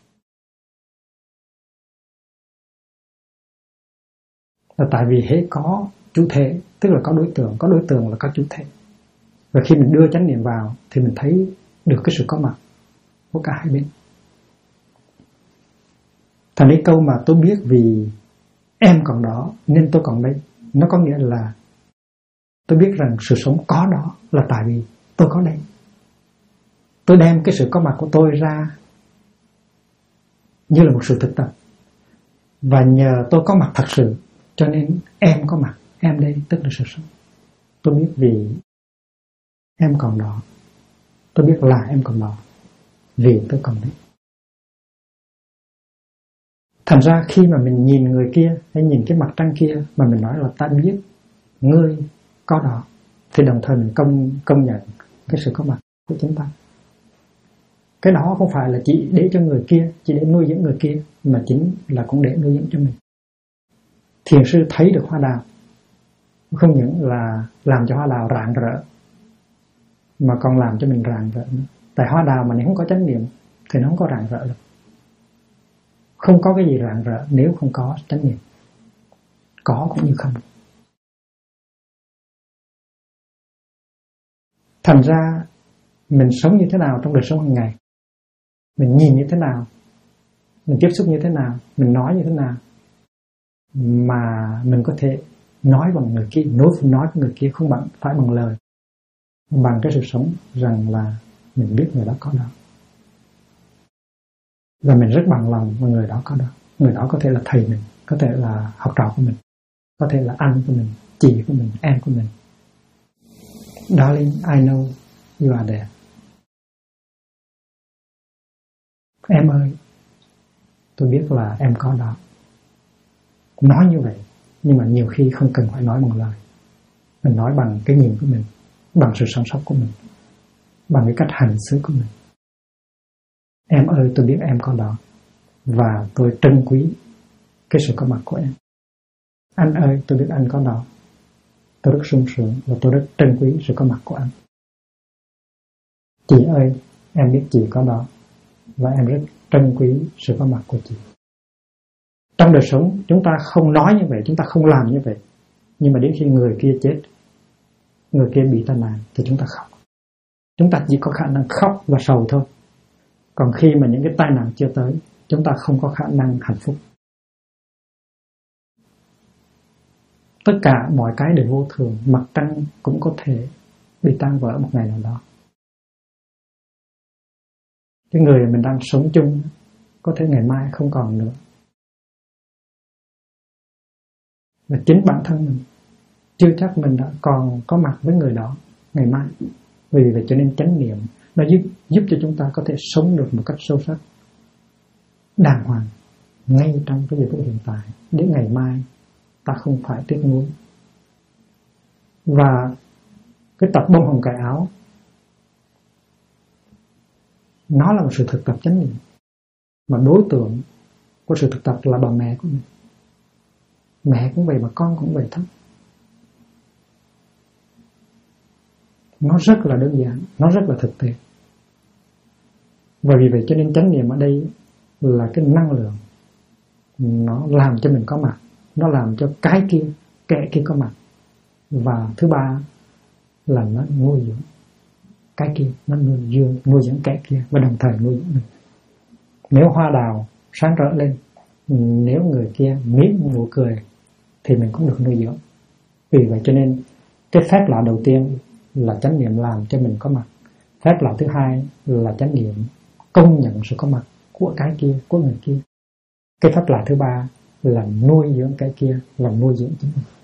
Là tại vì hễ có chủ thể, tức là có đối tượng là có chủ thể. Và khi mình đưa chánh niệm vào thì mình thấy được cái sự có mặt của cả hai bên. Thành cái câu mà tôi biết vì em còn đó nên tôi còn đây, nó có nghĩa là tôi biết rằng sự sống có đó là tại vì tôi có đây. Tôi đem cái sự có mặt của tôi ra như là một sự thực tập, và nhờ tôi có mặt thật sự cho nên em có mặt. Em đây tức là sự sống. Tôi biết vì em còn đó, tôi biết là em còn đó vì tôi còn đấy. Thành ra khi mà mình nhìn người kia hay nhìn cái mặt trăng kia mà mình nói là ta biết ngươi có đó, thì đồng thời mình công nhận cái sự có mặt của chúng ta. Cái đó không phải là chỉ để cho người kia, chỉ để nuôi dưỡng người kia, mà chính là cũng để nuôi dưỡng cho mình. Thiền sư thấy được hoa đào, không những là làm cho hoa đào rạng rỡ, mà còn làm cho mình rạng rỡ nữa. Tại hoa đào mà nếu không có chánh niệm thì nó không có rạng rỡ được. Không có cái gì rạng rỡ nếu không có chánh niệm. Có cũng như không. Thành ra mình sống như thế nào trong đời sống hàng ngày, mình nhìn như thế nào, mình tiếp xúc như thế nào, mình nói như thế nào, mà mình có thể nói bằng người kia, nói với người kia không phải bằng lời, bằng cái sự sống rằng là mình biết người đó có đó, và mình rất bằng lòng với người đó có đó. Người đó có thể là thầy mình, có thể là học trò của mình, có thể là anh của mình, chị của mình, em của mình. Darling, I know you are there. Em ơi, tôi biết là em có đó. Nói như vậy, nhưng mà nhiều khi không cần phải nói bằng lời. Mình nói bằng cái nhìn của mình, bằng sự săn sóc của mình, bằng cái cách hành xử của mình. Em ơi, tôi biết em có đó, và tôi trân quý cái sự có mặt của em. Anh ơi, tôi biết anh có đó, tôi rất sung sướng và tôi rất trân quý sự có mặt của anh. Chị ơi, em biết chị có đó, và em rất trân quý sự có mặt của chị. Trong đời sống chúng ta không nói như vậy, chúng ta không làm như vậy, nhưng mà đến khi người kia chết, người kia bị tai nạn thì chúng ta khóc. Chúng ta chỉ có khả năng khóc và sầu thôi. Còn khi mà những cái tai nạn chưa tới, chúng ta không có khả năng hạnh phúc. Tất cả mọi cái đều vô thường. Mặt trăng cũng có thể bị tan vỡ một ngày nào đó. Cái người mình đang sống chung có thể ngày mai không còn nữa. Và chính bản thân mình chưa chắc mình đã còn có mặt với người đó ngày mai. Vì vậy cho nên chánh niệm nó giúp cho chúng ta có thể sống được một cách sâu sắc, đàng hoàng, ngay trong cái giây phút hiện tại, để ngày mai ta không phải tiếc nuối. Và cái tập bông hồng cài áo, nó là một sự thực tập chánh niệm, mà đối tượng của sự thực tập là bà mẹ của mình. Mẹ cũng vậy mà con cũng vậy thôi. Nó rất là đơn giản, nó rất là thực tế. Và vì vậy cho nên chánh niệm ở đây là cái năng lượng, nó làm cho mình có mặt, nó làm cho cái kia, kẻ kia có mặt. Và thứ ba là nó nuôi dưỡng cái kia, nó nuôi dưỡng kẻ kia, và đồng thời nuôi dưỡng mình. Nếu hoa đào sáng rỡ lên, nếu người kia mỉm nụ cười thì mình cũng được nuôi dưỡng. Vì vậy cho nên cái phép lạ đầu tiên là chánh niệm làm cho mình có mặt. Phép lạ thứ hai là chánh niệm công nhận sự có mặt của cái kia, của người kia. Cái phép lạ thứ ba là nuôi dưỡng cái kia và nuôi dưỡng chính mình.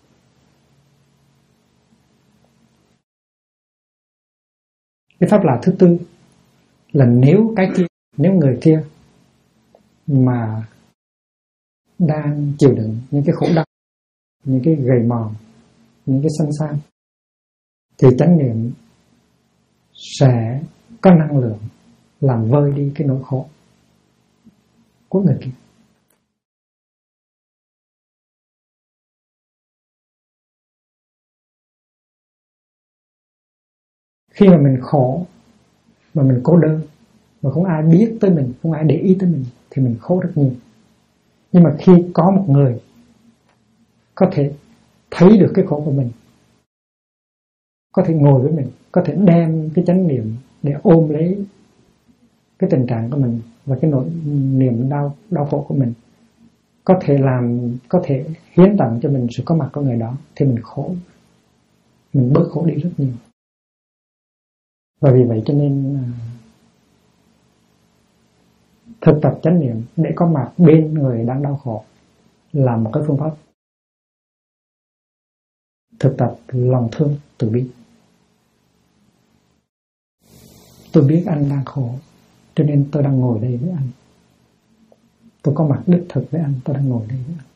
Cái pháp lạ thứ tư là nếu người kia mà đang chịu đựng những cái khổ đau, những cái gầy mòn, những cái xanh xao, thì chánh niệm sẽ có năng lượng làm vơi đi cái nỗi khổ của người kia. Khi mà mình khổ, mà mình cô đơn, mà không ai biết tới mình, không ai để ý tới mình, thì mình khổ rất nhiều. Nhưng mà khi có một người có thể thấy được cái khổ của mình, có thể ngồi với mình, có thể đem cái chánh niệm để ôm lấy cái tình trạng của mình và cái nỗi niềm đau khổ của mình, có thể hiến tặng cho mình sự có mặt của người đó, thì mình bớt khổ đi rất nhiều. Và vì vậy cho nên thực tập chánh niệm để có mặt bên người đang đau khổ là một cái phương pháp. Thực tập lòng thương từ bi. Tôi biết anh đang khổ, cho nên tôi đang ngồi đây với anh. Tôi có mặt đích thực với anh, tôi đang ngồi đây với anh.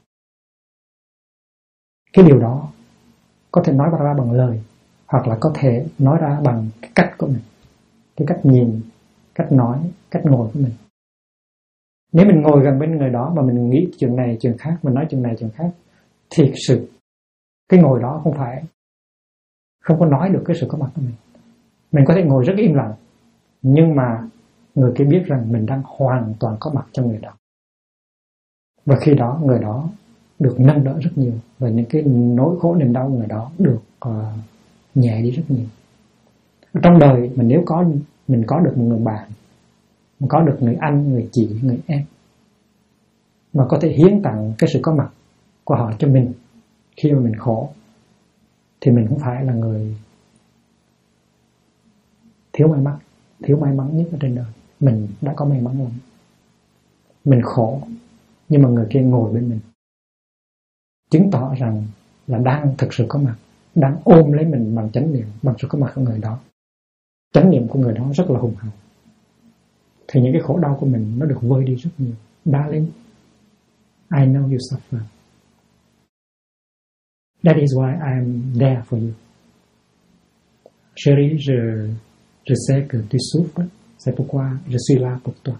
Cái điều đó có thể nói ra bằng lời, hoặc là có thể nói ra bằng cái cách của mình, cái cách nhìn, cách nói, cách ngồi của mình. Nếu mình ngồi gần bên người đó mà mình nghĩ chuyện này chuyện khác, mình nói chuyện này chuyện khác, thì cái ngồi đó không có nói được cái sự có mặt của mình. Mình có thể ngồi rất im lặng, nhưng mà người kia biết rằng mình đang hoàn toàn có mặt trong người đó. Và khi đó người đó được nâng đỡ rất nhiều, và những cái nỗi khổ niềm đau người đó được nhẹ đi rất nhiều. Trong đời mình nếu mình có được một người bạn, mình có được người anh, người chị, người em, mà có thể hiến tặng cái sự có mặt của họ cho mình khi mà mình khổ, thì mình cũng phải là người thiếu may mắn nhất ở trên đời. Mình đã có may mắn lắm. Mình khổ, nhưng mà người kia ngồi bên mình, chứng tỏ rằng là đang thực sự có mặt, đang ôm lấy mình bằng chánh niệm, bằng sự có mặt của người đó. Chánh niệm của người đó rất là hùng hậu, thì những cái khổ đau của mình nó được vơi đi rất nhiều. Darling, I know you suffer. That is why I am there for you. Chérie, je sais que tu souffres, c'est pourquoi je suis là pour toi.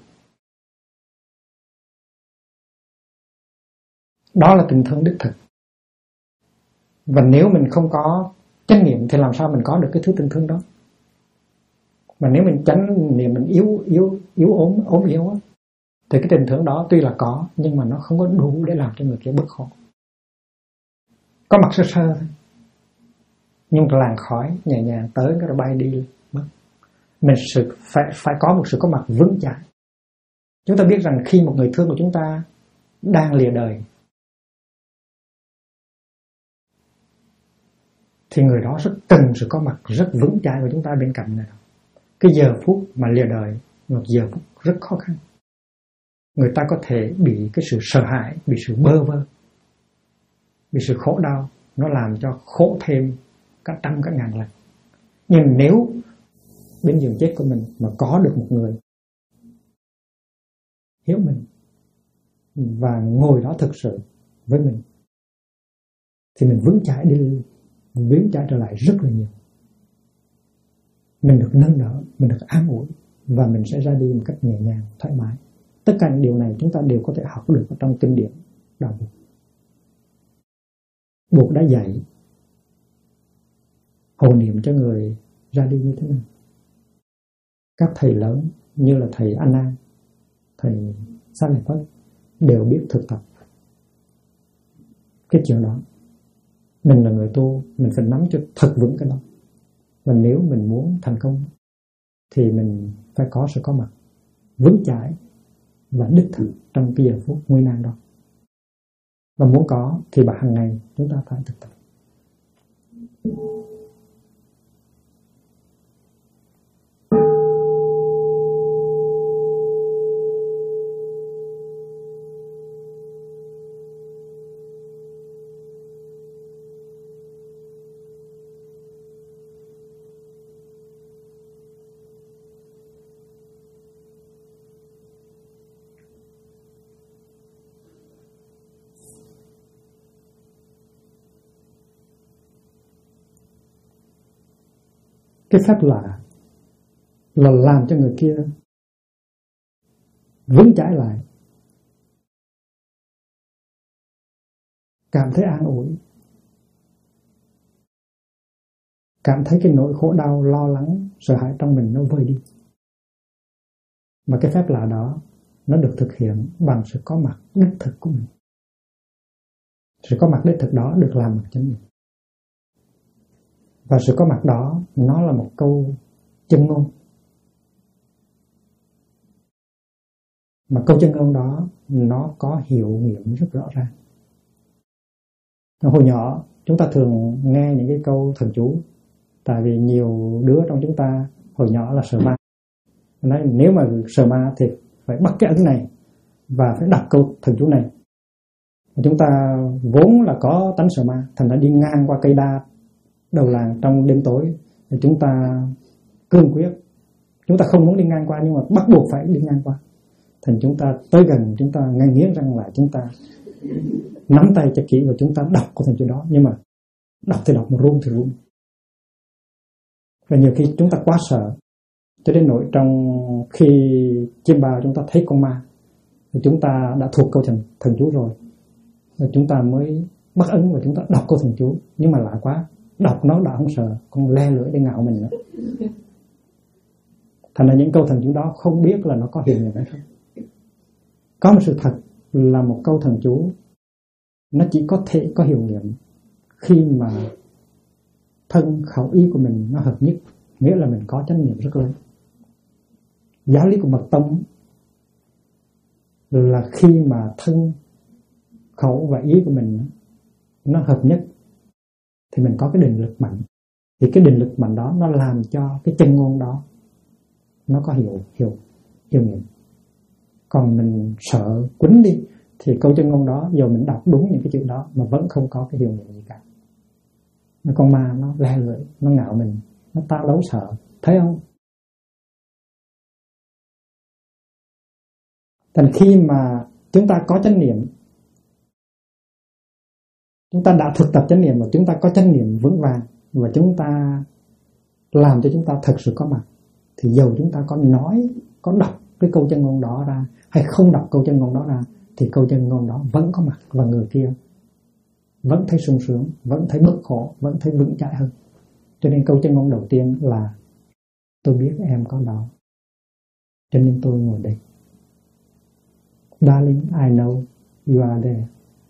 Đó là tình thương đích thực. Và nếu mình không có chánh niệm thì làm sao mình có được cái thứ tình thương đó? Mà nếu mình chánh niệm mình ốm yếu á, thì cái tình thương đó tuy là có, nhưng mà nó không có đủ để làm cho người kia bớt khổ. Có mặt sơ sơ thôi, nhưng một làn khói nhẹ nhàng tới cái rồi bay đi mất. Mình phải có một sự có mặt vững chãi. Chúng ta biết rằng khi một người thương của chúng ta đang lìa đời, thì người đó rất cần sự có mặt rất vững chãi của chúng ta bên cạnh người đó. Cái giờ phút mà lìa đời, một giờ phút rất khó khăn. Người ta có thể bị cái sự sợ hãi, bị sự bơ vơ, bị sự khổ đau, nó làm cho khổ thêm cả trăm cả ngàn lần. Nhưng nếu bên giường chết của mình mà có được một người hiểu mình và ngồi đó thực sự với mình, thì mình vững chãi trở lại rất là nhiều. Mình được nâng đỡ, mình được an ủi, và mình sẽ ra đi một cách nhẹ nhàng, thoải mái. Tất cả những điều này chúng ta đều có thể học được ở trong kinh điển đạo Phật. Buộc đã dạy hộ niệm cho người ra đi như thế nào. Các thầy lớn như là thầy An Nan, thầy Sa Lợi Phất đều biết thực tập cái chuyện đó. Mình là người tu, mình phải nắm cho thật vững cái đó. Và nếu mình muốn thành công thì mình phải có sự có mặt vững chãi và đích thực trong cái giờ phút nguy nan đó. Và muốn có thì hàng ngày chúng ta phải thực tập. Cái phép lạ là làm cho người kia vững chãi lại, cảm thấy an ủi, cảm thấy cái nỗi khổ đau, lo lắng, sợ hãi trong mình nó vơi đi. Mà cái phép lạ đó nó được thực hiện bằng sự có mặt đích thực của mình. Sự có mặt đích thực đó được làm bằng chánh niệm. Và sự có mặt đó nó là một câu chân ngôn. Mà câu chân ngôn đó nó có hiệu nghiệm rất rõ ràng. Hồi nhỏ chúng ta thường nghe những cái câu thần chú. Tại vì nhiều đứa trong chúng ta hồi nhỏ là sợ ma. Nói nếu mà sợ ma thì phải bắt cái ấn này và phải đọc câu thần chú này. Chúng ta vốn là có tánh sợ ma, thành ra đi ngang qua cây đa đầu làng trong đêm tối thì chúng ta cương quyết, chúng ta không muốn đi ngang qua nhưng mà bắt buộc phải đi ngang qua. Thành chúng ta tới gần, chúng ta ngay nghiến răng là chúng ta nắm tay cho kỹ và chúng ta đọc câu thần chú đó. Nhưng mà đọc thì đọc, mà run thì run. Và nhiều khi chúng ta quá sợ, cho đến nỗi trong khi chiêm bao chúng ta thấy con ma thì chúng ta đã thuộc câu thần chú rồi, và chúng ta mới bắt ấn và chúng ta đọc câu thần chú. Nhưng mà lạ quá, đọc nó đã không sợ, còn le lưỡi để ngạo mình nữa. Thành ra những câu thần chú đó không biết là nó có hiệu nghiệm hay không. Có một sự thật là một câu thần chú nó chỉ có thể có hiệu nghiệm khi mà thân khẩu ý của mình nó hợp nhất, nghĩa là mình có chánh niệm rất lớn. Giáo lý của Mật Tông là khi mà thân khẩu và ý của mình nó hợp nhất thì mình có cái định lực mạnh. Thì cái định lực mạnh đó nó làm cho cái chân ngôn đó nó có hiệu nghiệm. Còn mình sợ quýnh đi thì câu chân ngôn đó dù mình đọc đúng những cái chữ đó mà vẫn không có cái hiệu nghiệm gì cả. Con ma nó le lưỡi, nó ngạo mình, nó ta đấu sợ, thấy không? Thành khi mà chúng ta có chánh niệm, chúng ta đã thực tập chánh niệm và chúng ta có chánh niệm vững vàng và chúng ta làm cho chúng ta thật sự có mặt, thì dầu chúng ta có nói, có đọc cái câu chân ngôn đó ra hay không đọc câu chân ngôn đó ra thì câu chân ngôn đó vẫn có mặt và người kia vẫn thấy sung sướng, vẫn thấy bớt khổ, vẫn thấy vững chãi hơn. Cho nên câu chân ngôn đầu tiên là tôi biết em có đó, cho nên tôi ngồi đây. Darling, I know you are there.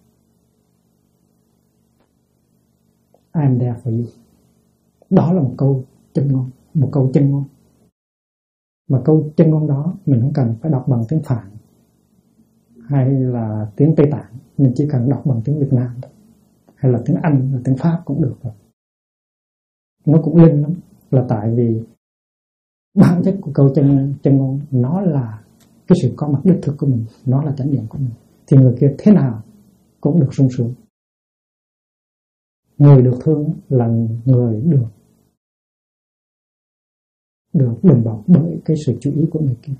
I am there for you. Đó là một câu chân ngôn, một câu chân ngôn. Mà câu chân ngôn đó mình không cần phải đọc bằng tiếng Phạn hay là tiếng Tây Tạng, mình chỉ cần đọc bằng tiếng Việt Nam thôi, hay là tiếng Anh, là tiếng Pháp cũng được rồi. Nó cũng linh lắm, là tại vì bản chất của câu chân ngôn nó là cái sự có mặt đích thực của mình, nó là chánh niệm của mình, thì người kia thế nào cũng được sung sướng. Người được thương là người được đùm bọc bởi cái sự chú ý của người kia.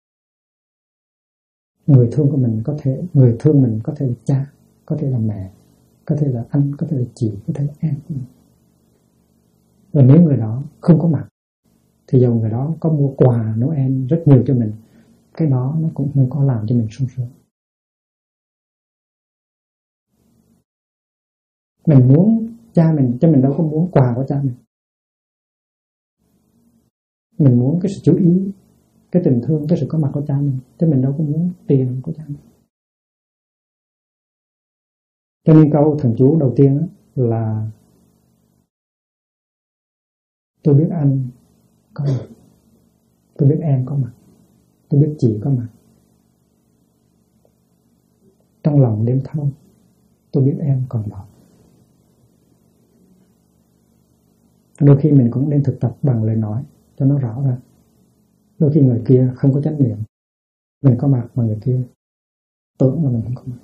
Người thương của mình có thể, người thương mình có thể là cha, có thể là mẹ, có thể là anh, có thể là chị, có thể là em của mình. Và nếu người đó không có mặt thì dù người đó có mua quà Noel rất nhiều cho mình, cái đó nó cũng không có làm cho mình sung sướng. Mình muốn cha mình, chứ mình đâu có muốn quà của cha mình. Mình muốn cái sự chú ý, cái tình thương, cái sự có mặt của cha mình, chứ mình đâu có muốn tiền của cha mình. Cho nên câu thần chú đầu tiên là tôi biết anh có mặt, tôi biết em có mặt, tôi biết chị có mặt. Trong lòng đêm thâu, tôi biết em còn đó. Đôi khi mình cũng nên thực tập bằng lời nói cho nó rõ ra. Đôi khi người kia không có chánh niệm, mình có mặt mà người kia tưởng là mình không có mặt.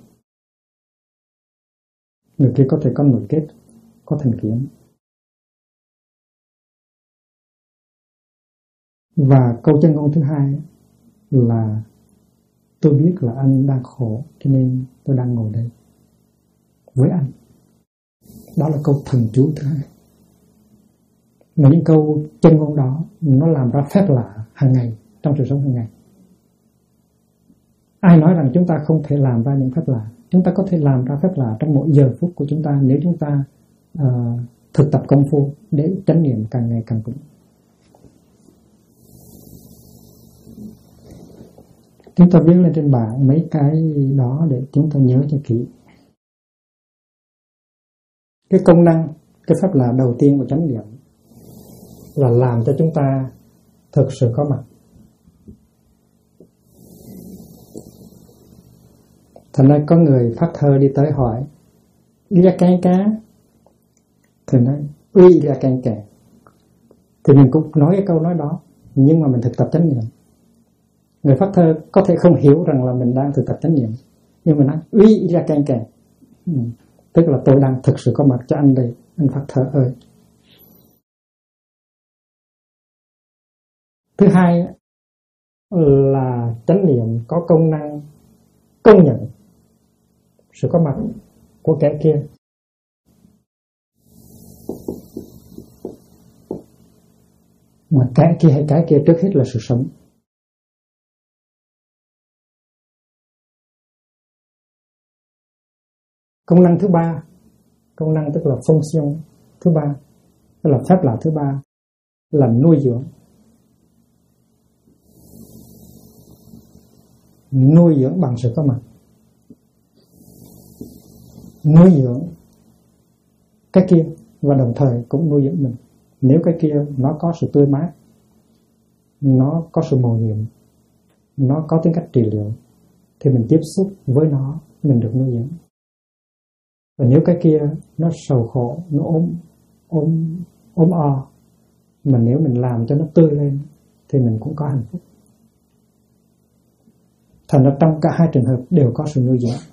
Người kia có thể có nội kết, có thành kiến. Và câu chân ngôn thứ hai là tôi biết là anh đang khổ, cho nên tôi đang ngồi đây với anh. Đó là câu thần chú thứ hai. Mà những câu chân ngôn đó nó làm ra phép lạ hàng ngày trong sự sống hàng ngày. Ai nói rằng chúng ta không thể làm ra những phép lạ? Chúng ta có thể làm ra phép lạ trong mỗi giờ phút của chúng ta nếu chúng ta thực tập công phu để chánh niệm càng ngày càng vững. Chúng ta viết lên trên bảng mấy cái đó để chúng ta nhớ cho kỹ. Cái công năng, cái phép lạ đầu tiên của chánh niệm là làm cho chúng ta thực sự có mặt. Thành ra có người phát thơ đi tới hỏi đi ra canh cá, thì nói uy ra canh kẻ, thì mình cũng nói cái câu nói đó, nhưng mà mình thực tập chánh niệm. Người phát thơ có thể không hiểu rằng là mình đang thực tập chánh niệm, nhưng mình nói uy ra can kèn, tức là tôi đang thực sự có mặt cho anh đây, anh phát thơ ơi. Thứ hai là chánh niệm có công năng công nhận sự có mặt của kẻ kia. Mà cái kia hay cái kia trước hết là sự sống. Công năng thứ ba, công năng tức là function thứ ba, tức là phép lạ thứ ba, là nuôi dưỡng. Nuôi dưỡng bằng sự có mặt, nuôi dưỡng cái kia và đồng thời cũng nuôi dưỡng mình. Nếu cái kia nó có sự tươi mát, nó có sự mầu nhiệm, nó có tính cách trị liệu, thì mình tiếp xúc với nó, mình được nuôi dưỡng. Và nếu cái kia nó sầu khổ, nó ốm o, mà nếu mình làm cho nó tươi lên thì mình cũng có hạnh phúc. Thành ra trong cả hai trường hợp đều có sự nuôi dưỡng.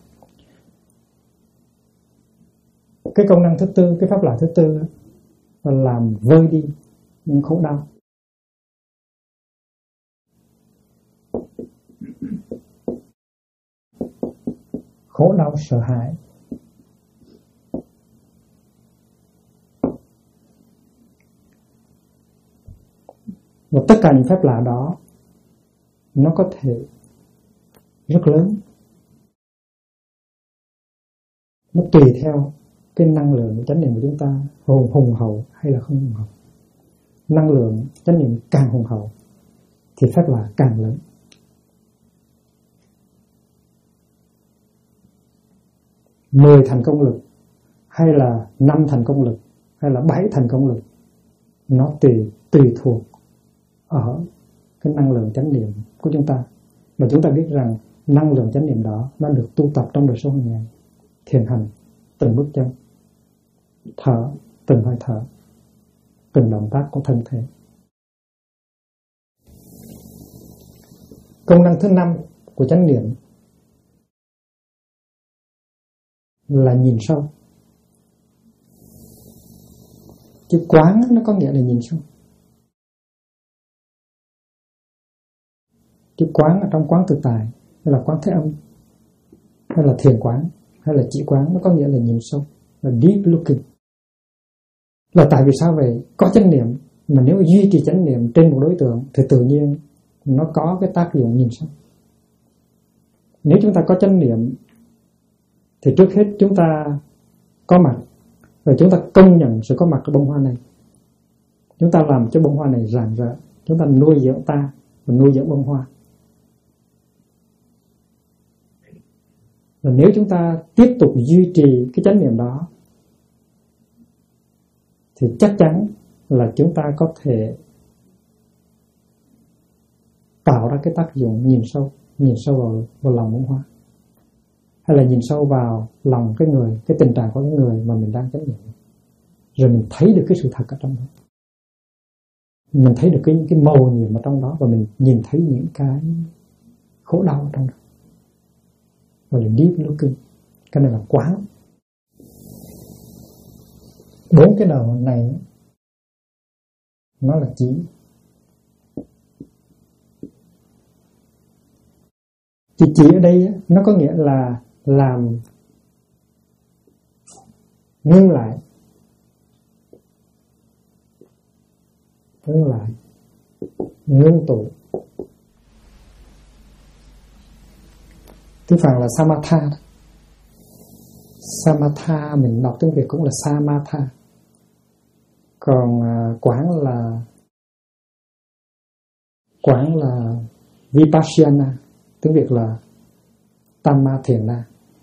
Cái công năng thứ tư, cái pháp lạ thứ tư là làm vơi đi những khổ đau. Khổ đau sợ hãi. Và tất cả những phép lạ đó nó có thể rất lớn. Nó tùy theo cái năng lượng chánh niệm của chúng ta hùng hậu hay là không hùng hậu. Năng lượng chánh niệm càng hùng hậu thì phép lạ càng lớn. Mười thành công lực hay là 5 thành công lực hay là 7 thành công lực, nó tùy thuộc ở cái năng lượng chánh niệm của chúng ta. Và chúng ta biết rằng năng lượng chánh niệm đó nó được tu tập trong đời sống hàng ngày, thiền hành từng bước chân, thở từng hơi thở, từng động tác của thân thể. Công năng thứ 5 của chánh niệm là nhìn sâu. Chữ quán nó có nghĩa là nhìn sâu. Chữ quán ở trong quán tự tại, hay là quán thế âm, hay là thiền quán, hay là chỉ quán, nó có nghĩa là nhìn sâu, là deep looking. Là tại vì sao vậy? Có chánh niệm, mà nếu duy trì chánh niệm trên một đối tượng thì tự nhiên nó có cái tác dụng nhìn sâu. Nếu chúng ta có chánh niệm thì trước hết chúng ta có mặt và chúng ta công nhận sự có mặt của bông hoa này. Chúng ta làm cho bông hoa này rạng rỡ, chúng ta nuôi dưỡng ta và nuôi dưỡng bông hoa. Và nếu chúng ta tiếp tục duy trì cái chánh niệm đó thì chắc chắn là chúng ta có thể tạo ra cái tác dụng nhìn sâu vào lòng bông hoa, hay là nhìn sâu vào lòng cái người, cái tình trạng của cái người mà mình đang chánh niệm, rồi mình thấy được cái sự thật ở trong đó, mình thấy được cái màu nhiệm ở trong đó, và mình nhìn thấy những cái khổ đau ở trong đó, gọi là deep looking. Cái này là quán. 4 cái đầu này nó là chỉ ở đây nó có nghĩa là làm ngưng lại, ngưng tụ. Tiếng Phạn là samatha. Samatha mình đọc tiếng Việt cũng là samatha. Còn quán là vipassana, tiếng Việt là Tamma thiền na.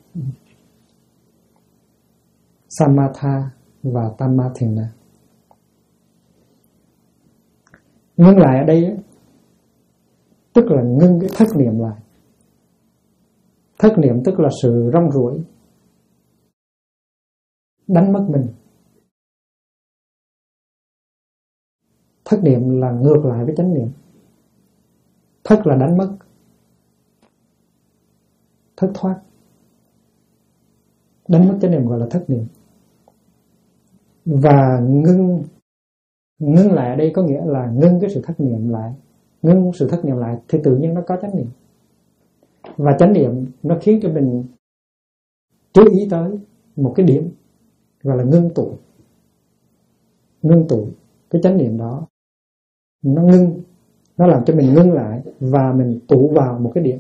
Samatha và Tamma thiền na. Ngưng lại ở đây tức là ngưng cái thất niệm lại. Thất niệm tức là sự rong ruổi, đánh mất mình. Thất niệm là ngược lại với chánh niệm. Thất là đánh mất, thất thoát. Đánh mất chánh niệm gọi là thất niệm. Và ngưng lại ở đây có nghĩa là ngưng cái sự thất niệm lại. Ngưng sự thất niệm lại thì tự nhiên nó có chánh niệm. Và chánh niệm nó khiến cho mình chú ý tới một cái điểm gọi là ngưng tụ. Ngưng tụ cái chánh niệm đó, nó ngưng, nó làm cho mình ngưng lại và mình tụ vào một cái điểm.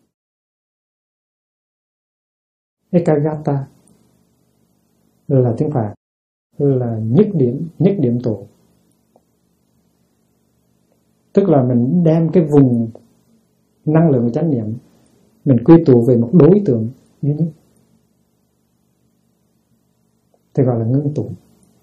Ekagata là tiếng Phạn, là nhất điểm tụ. Tức là mình đem cái vùng năng lượng của chánh niệm mình quy tụ về một đối tượng duy nhất, thì gọi là ngưng tụ.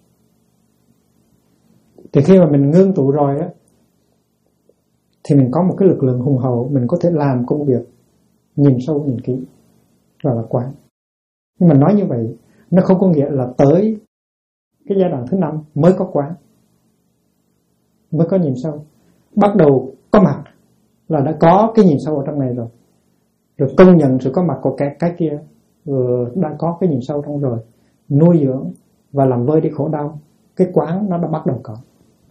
Thì khi mà mình ngưng tụ rồi á, thì mình có một cái lực lượng hùng hậu, mình có thể làm công việc nhìn sâu nhìn kỹ, gọi là quán. Nhưng mà nói như vậy nó không có nghĩa là tới cái giai đoạn thứ 5 mới có quán, mới có nhìn sâu. Bắt đầu có mặt là đã có cái nhìn sâu ở trong này rồi, rồi công nhận sự có mặt của cái kia, rồi đã có cái nhìn sâu trong rồi, nuôi dưỡng và làm vơi đi khổ đau. Cái quán nó đã bắt đầu có.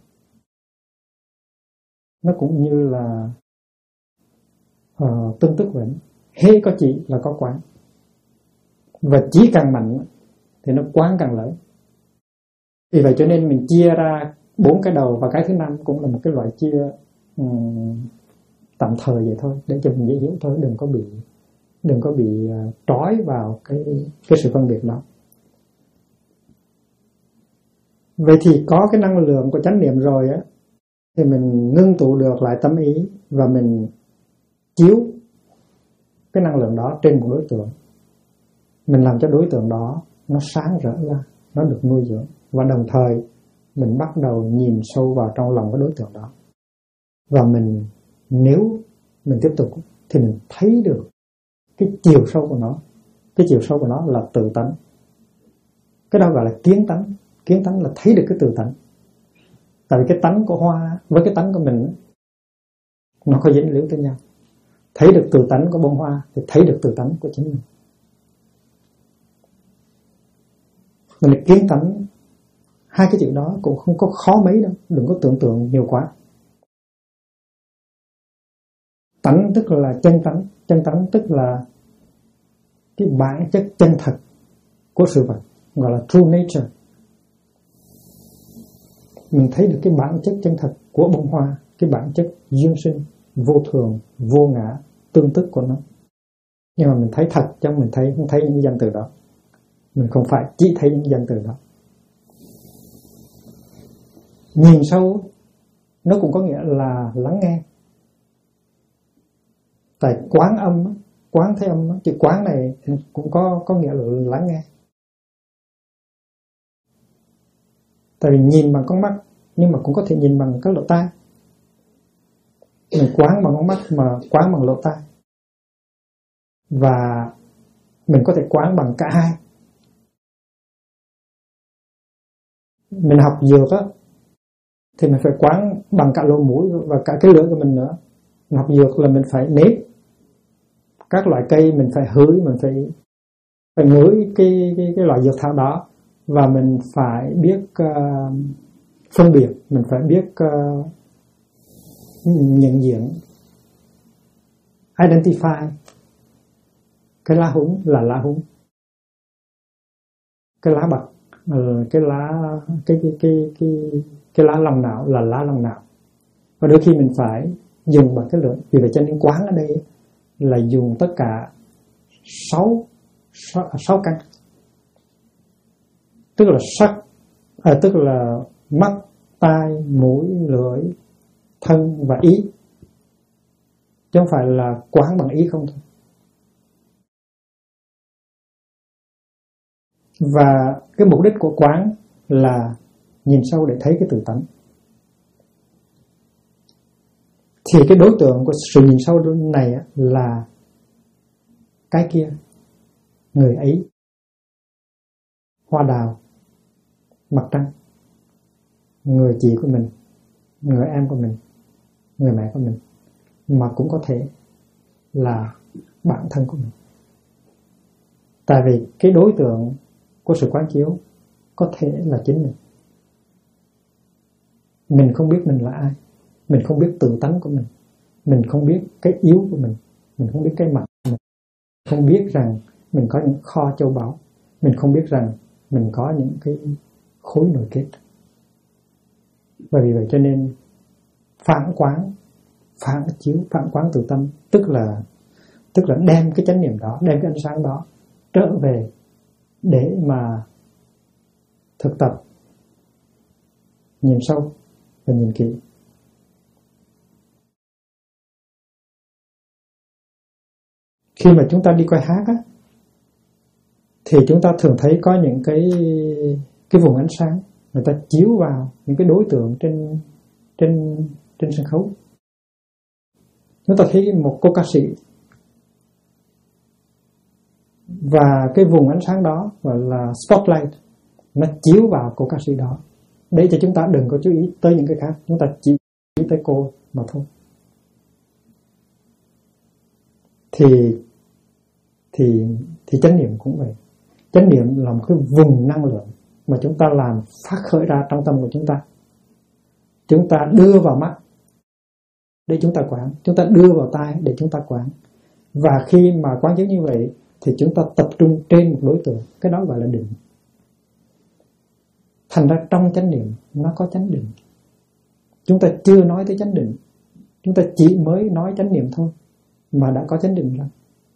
Nó cũng như là tương tức vậy. Hễ có chỉ là có quán. Và chỉ càng mạnh thì nó quán càng lớn. Vì vậy cho nên mình chia ra 4 cái đầu, và cái thứ 5 cũng là một cái loại chia tạm thời vậy thôi, để cho mình dễ hiểu thôi, đừng có bị trói vào cái sự phân biệt đó. Vậy thì có cái năng lượng của chánh niệm rồi á, thì mình ngưng tụ được lại tâm ý và mình chiếu cái năng lượng đó trên một đối tượng. Mình làm cho đối tượng đó nó sáng rỡ ra, nó được nuôi dưỡng, và đồng thời mình bắt đầu nhìn sâu vào trong lòng cái đối tượng đó. Và nếu mình tiếp tục thì mình thấy được cái chiều sâu của nó. Cái chiều sâu của nó là tự tánh. Cái đó gọi là kiến tánh. Kiến tánh là thấy được cái tự tánh. Tại vì cái tánh của hoa với cái tánh của mình nó có dính líu tới nhau. Thấy được tự tánh của bông hoa thì thấy được tự tánh của chính mình. Mình kiến tánh, hai cái chữ đó cũng không có khó mấy đâu, đừng có tưởng tượng nhiều quá. Tánh tức là chân tánh, chân tánh tức là cái bản chất chân thật của sự vật, gọi là true nature. Mình thấy được cái bản chất chân thật của bông hoa, cái bản chất duyên sinh, vô thường, vô ngã, tương tức của nó. Nhưng mà mình thấy thật, chứ mình không thấy những danh từ đó. Mình không phải chỉ thấy những danh từ đó. Nhìn sâu nó cũng có nghĩa là lắng nghe. Tại quán âm, quán thế âm, chữ quán này cũng có nghĩa là lắng nghe. Tại vì nhìn bằng con mắt, nhưng mà cũng có thể nhìn bằng cái lỗ tai. Mình quán bằng con mắt mà quán bằng lỗ tai. Và mình có thể quán bằng cả hai. Mình học dược á, thì mình phải quán bằng cả lỗ mũi và cả cái lưỡi của mình nữa. Mình học dược là mình phải nếm các loại cây, mình phải hửi, mình phải ngửi cái loại dược thảo đó, và mình phải biết phân biệt, mình phải biết nhận diện, identify cái lá húng là lá húng, cái lá bạch, cái lá lòng não là lá lòng não. Và đôi khi mình phải dùng bằng cái lưỡi. Vì vậy cho nên quán ở đây là dùng tất cả 6 căn. Tức là sắc, tức là mắt, tai, mũi, lưỡi, thân và ý. Chứ không phải là quán bằng ý không thôi. Và cái mục đích của quán là nhìn sâu để thấy cái tự tánh. Thì cái đối tượng của sự nhìn sâu này là cái kia, người ấy, hoa đào, mặt trăng, người chị của mình, người em của mình, người mẹ của mình. mà cũng có thể là bản thân của mình. Tại vì cái đối tượng của sự quán chiếu có thể là chính mình. Mình không biết mình là ai, mình không biết tự tánh của mình không biết cái yếu của mình không biết cái mạnh của mình, không biết rằng mình có những kho châu báu, mình không biết rằng mình có những cái khối nội kết. Và vì vậy cho nên phản quán, phản chiếu, phản quán tự tâm, tức là đem cái chánh niệm đó, đem cái ánh sáng đó trở về để mà thực tập nhìn sâu và nhìn kỹ. Khi mà chúng ta đi coi hát á, thì chúng ta thường thấy có những cái vùng ánh sáng người ta chiếu vào những cái đối tượng trên sân khấu. Chúng ta thấy một cô ca sĩ và cái vùng ánh sáng đó gọi là spotlight, nó chiếu vào cô ca sĩ đó để cho chúng ta đừng có chú ý tới những cái khác, chúng ta chỉ chú ý tới cô mà thôi. Thì chánh niệm cũng vậy. Chánh niệm là một cái vùng năng lượng mà chúng ta làm phát khởi ra trong tâm của chúng ta. Chúng ta đưa vào mắt để chúng ta quán, chúng ta đưa vào tai để chúng ta quán. Và khi mà quán chiếu như vậy thì chúng ta tập trung trên một đối tượng, cái đó gọi là định. Thành ra trong chánh niệm nó có chánh định. Chúng ta chưa nói tới chánh định, chúng ta chỉ mới nói chánh niệm thôi mà đã có chánh định rồi.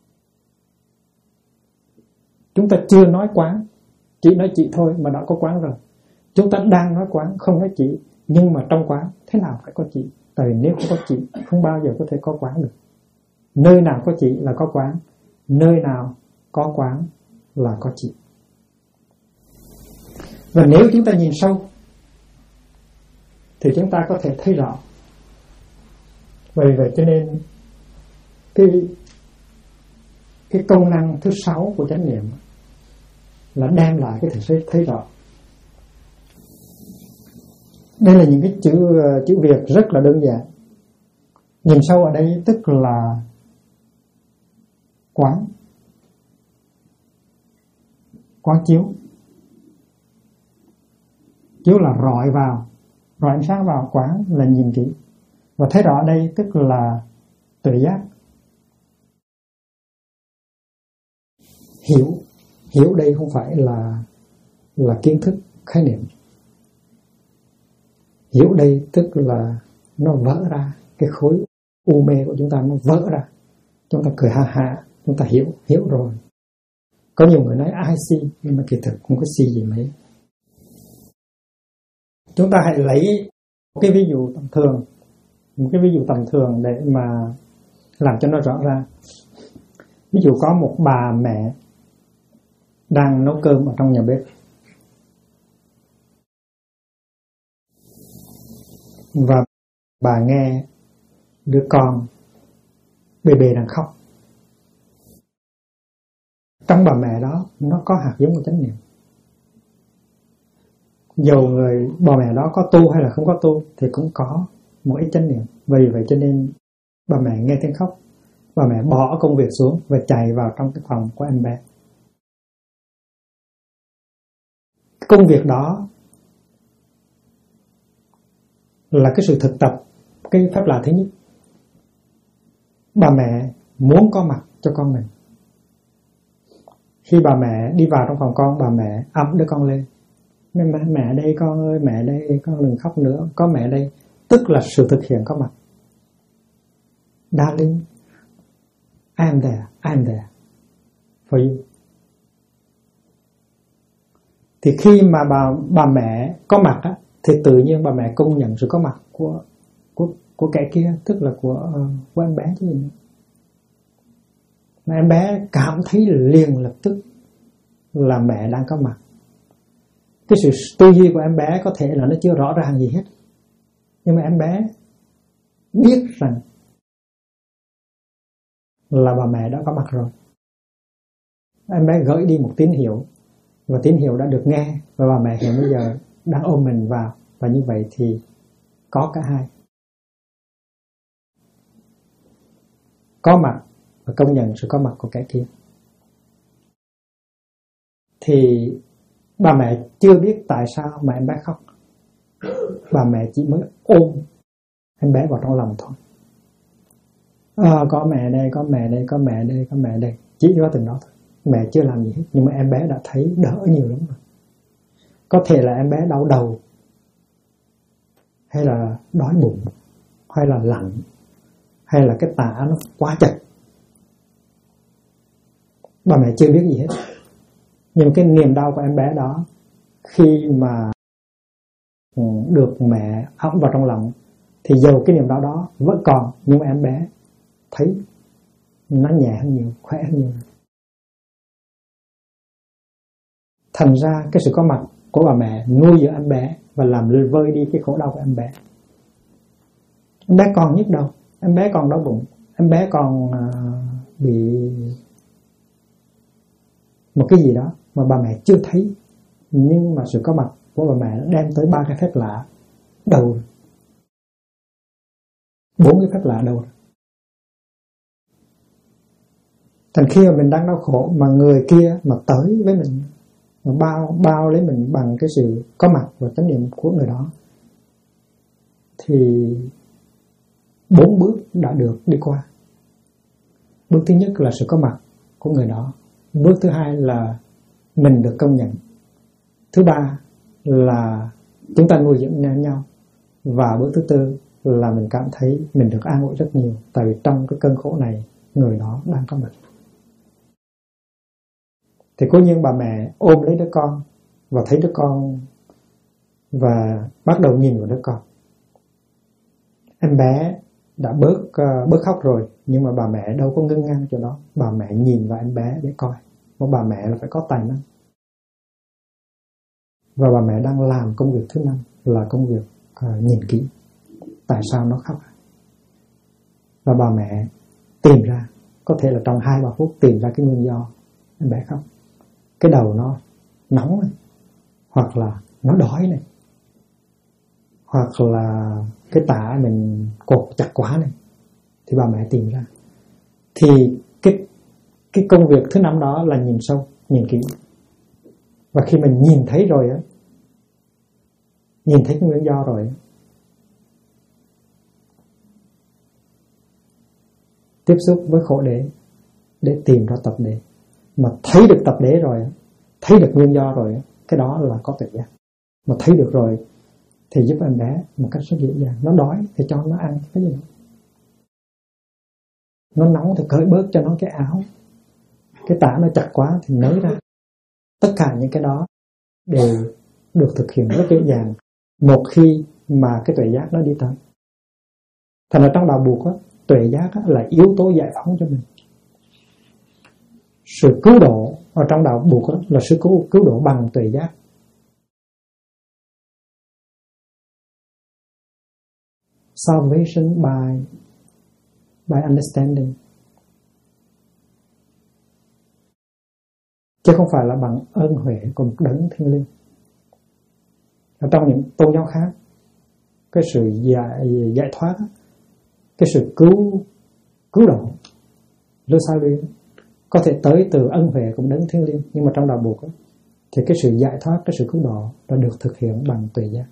Chúng ta chưa nói quán, chỉ nói chỉ thôi mà đã có quán rồi. Chúng ta đang nói quán, không nói chỉ, nhưng mà trong quán thế nào phải có chỉ. Tại vì nếu không có chỉ, không bao giờ có thể có quán được. Nơi nào có chỉ là có quán, nơi nào có quán là có chỉ. Và nếu chúng ta nhìn sâu thì chúng ta có thể thấy rõ. Vì vậy cho nên cái công năng thứ 6 của chánh niệm là đem lại cái thể thấy rõ. Đây là những cái chữ Việt rất là đơn giản. Nhìn sâu ở đây tức là quán chiếu. Chiếu là rọi vào, rọi ánh sáng vào, quán là nhìn kỹ. Và thấy rõ ở đây tức là tự giác. Hiểu đây không phải là kiến thức, khái niệm. Hiểu đây tức là nó vỡ ra, cái khối u mê của chúng ta nó vỡ ra. Chúng ta cười ha ha, chúng ta hiểu rồi. Có nhiều người nói I see, nhưng mà kỳ thực không có see gì mấy. Chúng ta hãy lấy một cái ví dụ tầm thường để mà làm cho nó rõ ra. Ví dụ có một bà mẹ đang nấu cơm ở trong nhà bếp. Và bà nghe đứa con bề đang khóc. Trong bà mẹ đó nó có hạt giống của chánh niệm. Dầu bà mẹ đó có tu hay là không có tu thì cũng có một ít chánh niệm. Vì vậy cho nên bà mẹ nghe tiếng khóc, bà mẹ bỏ công việc xuống và chạy vào trong cái phòng của em bé. Công việc đó là cái sự thực tập cái phép lạ thứ nhất. Bà mẹ muốn có mặt cho con mình. Khi bà mẹ đi vào trong phòng con, bà mẹ ẵm đứa con lên. Mẹ đây con ơi, mẹ đây, con đừng khóc nữa, có mẹ đây. Tức là sự thực hiện có mặt. Darling, I'm there for you. Thì khi mà bà mẹ có mặt á, thì tự nhiên bà mẹ công nhận sự có mặt của kẻ kia, tức là của em bé chứ gì nữa. Mà em bé cảm thấy liền lập tức là mẹ đang có mặt. Cái sự tư duy của em bé có thể là nó chưa rõ ràng gì hết, nhưng mà em bé biết rằng là bà mẹ đã có mặt rồi. Em bé gửi đi một tín hiệu, và tín hiệu đã được nghe, và bà mẹ hiện bây giờ đang ôm mình vào. Và như vậy thì có cả hai. có mặt và công nhận sự có mặt của kẻ kia. Thì bà mẹ chưa biết tại sao mà em bé khóc. Bà mẹ chỉ mới ôm em bé vào trong lòng thôi. Có mẹ đây, có mẹ đây, có mẹ đây, có mẹ đây. Chỉ có từng đó thôi. Mẹ chưa làm gì hết, nhưng mà em bé đã thấy đỡ nhiều lắm rồi. Có thể là em bé đau đầu, hay là đói bụng, hay là lạnh, hay là cái tả nó quá chặt. Bà mẹ chưa biết gì hết. Nhưng cái niềm đau của em bé đó, khi mà được mẹ ấm vào trong lòng, thì dầu cái niềm đau đó vẫn còn, nhưng mà em bé thấy nó nhẹ hơn nhiều, khỏe hơn nhiều. Thành ra cái sự có mặt của bà mẹ nuôi dưỡng em bé và làm vơi đi cái khổ đau của em bé. Em bé còn nhức đầu, em bé còn đau bụng, em bé còn bị một cái gì đó mà bà mẹ chưa thấy. Nhưng mà sự có mặt của bà mẹ đã đem tới 3 cái phép lạ đầu, 4 cái phép lạ đầu. Thành khi mà mình đang đau khổ mà người kia mà tới với mình, mà bao lấy mình bằng cái sự có mặt và chánh niệm của người đó, thì 4 bước đã được đi qua. Bước thứ nhất là sự có mặt của người đó. Bước thứ hai là mình được công nhận. Thứ ba là chúng ta nuôi dưỡng nhau. Và bước thứ tư là mình cảm thấy mình được an ủi rất nhiều, tại vì trong cái cơn khổ này người đó đang có mặt. Thì cố nhiên bà mẹ ôm lấy đứa con và thấy đứa con và bắt đầu nhìn vào đứa con. Em bé đã bớt khóc rồi, nhưng mà bà mẹ đâu có ngưng ngang chỗ đó. Bà mẹ nhìn vào em bé để coi. Một bà mẹ là phải có tài năng. Và bà mẹ đang làm công việc thứ 5 là công việc nhìn kỹ tại sao nó khóc. Và bà mẹ tìm ra, có thể là trong 2-3 phút tìm ra cái nguyên do em bé khóc. Cái đầu nó nóng này, hoặc là nó đói này, hoặc là cái tả mình cột chặt quá này, thì bà mẹ tìm ra. Thì cái công việc thứ 5 đó là nhìn sâu, nhìn kỹ. Và khi mình nhìn thấy rồi á, nhìn thấy cái nguyên do rồi, tiếp xúc với khổ đế để tìm ra tập đế. Mà thấy được tập đế rồi, thấy được nguyên do rồi, cái đó là có tuệ giác. Mà thấy được rồi thì giúp em bé một cách rất dễ dàng. Nó đói thì cho nó ăn cái gì đó. Nó nóng thì cởi bớt cho nó cái áo. Cái tả nó chặt quá thì nới ra. Tất cả những cái đó đều được thực hiện rất dễ dàng một khi mà cái tuệ giác nó đi tới. Thành ra trong đạo Buộc á, tuệ giác á, là yếu tố giải phóng cho mình. Sự cứu độ ở trong đạo Buộc á, là sự cứu độ bằng tuệ giác. Salvation by understanding. Chứ không phải là bằng ơn huệ của một đấng thiêng liêng. Ở trong những tôn giáo khác, cái sự giải thoát, cái sự cứu độ, có thể tới từ ân huệ của một đấng thiêng liêng. Nhưng mà trong đạo Buộc thì cái sự giải thoát, cái sự cứu độ đã được thực hiện bằng tuệ giác.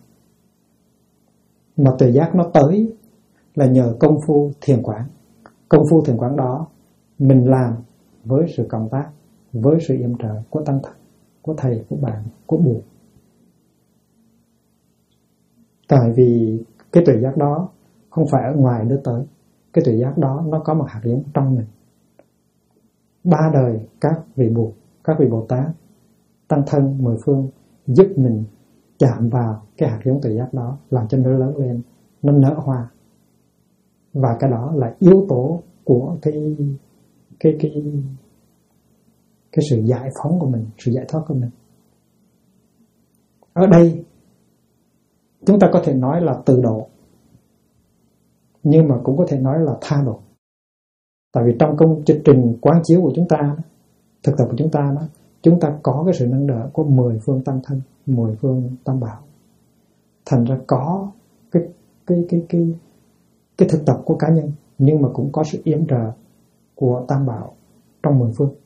Mà tuệ giác nó tới là nhờ công phu thiền quán. Công phu thiền quán đó mình làm với sự cộng tác, với sự yểm trợ của tăng thân, của thầy, của bạn, của Buộc. Tại vì cái tuệ giác đó không phải ở ngoài đưa tới. Cái tuệ giác đó nó có một hạt giống trong mình. 3 đời các vị Buộc, các vị Bồ Tát, tăng thân 10 phương giúp mình chạm vào cái hạt giống tự giác đó, làm cho nó lớn lên, nó nở hoa. Và cái đó là yếu tố của cái sự giải phóng của mình, sự giải thoát của mình. Ở đây chúng ta có thể nói là tự độ, nhưng mà cũng có thể nói là tha độ. Tại vì trong công trình quán chiếu của chúng ta, thực tập của chúng ta có cái sự nâng đỡ của 10 phương tăng thân, 10 phương tam bảo. Thành ra có cái thực tập của cá nhân, nhưng mà cũng có sự yểm trợ của Tam Bảo trong 10 phương.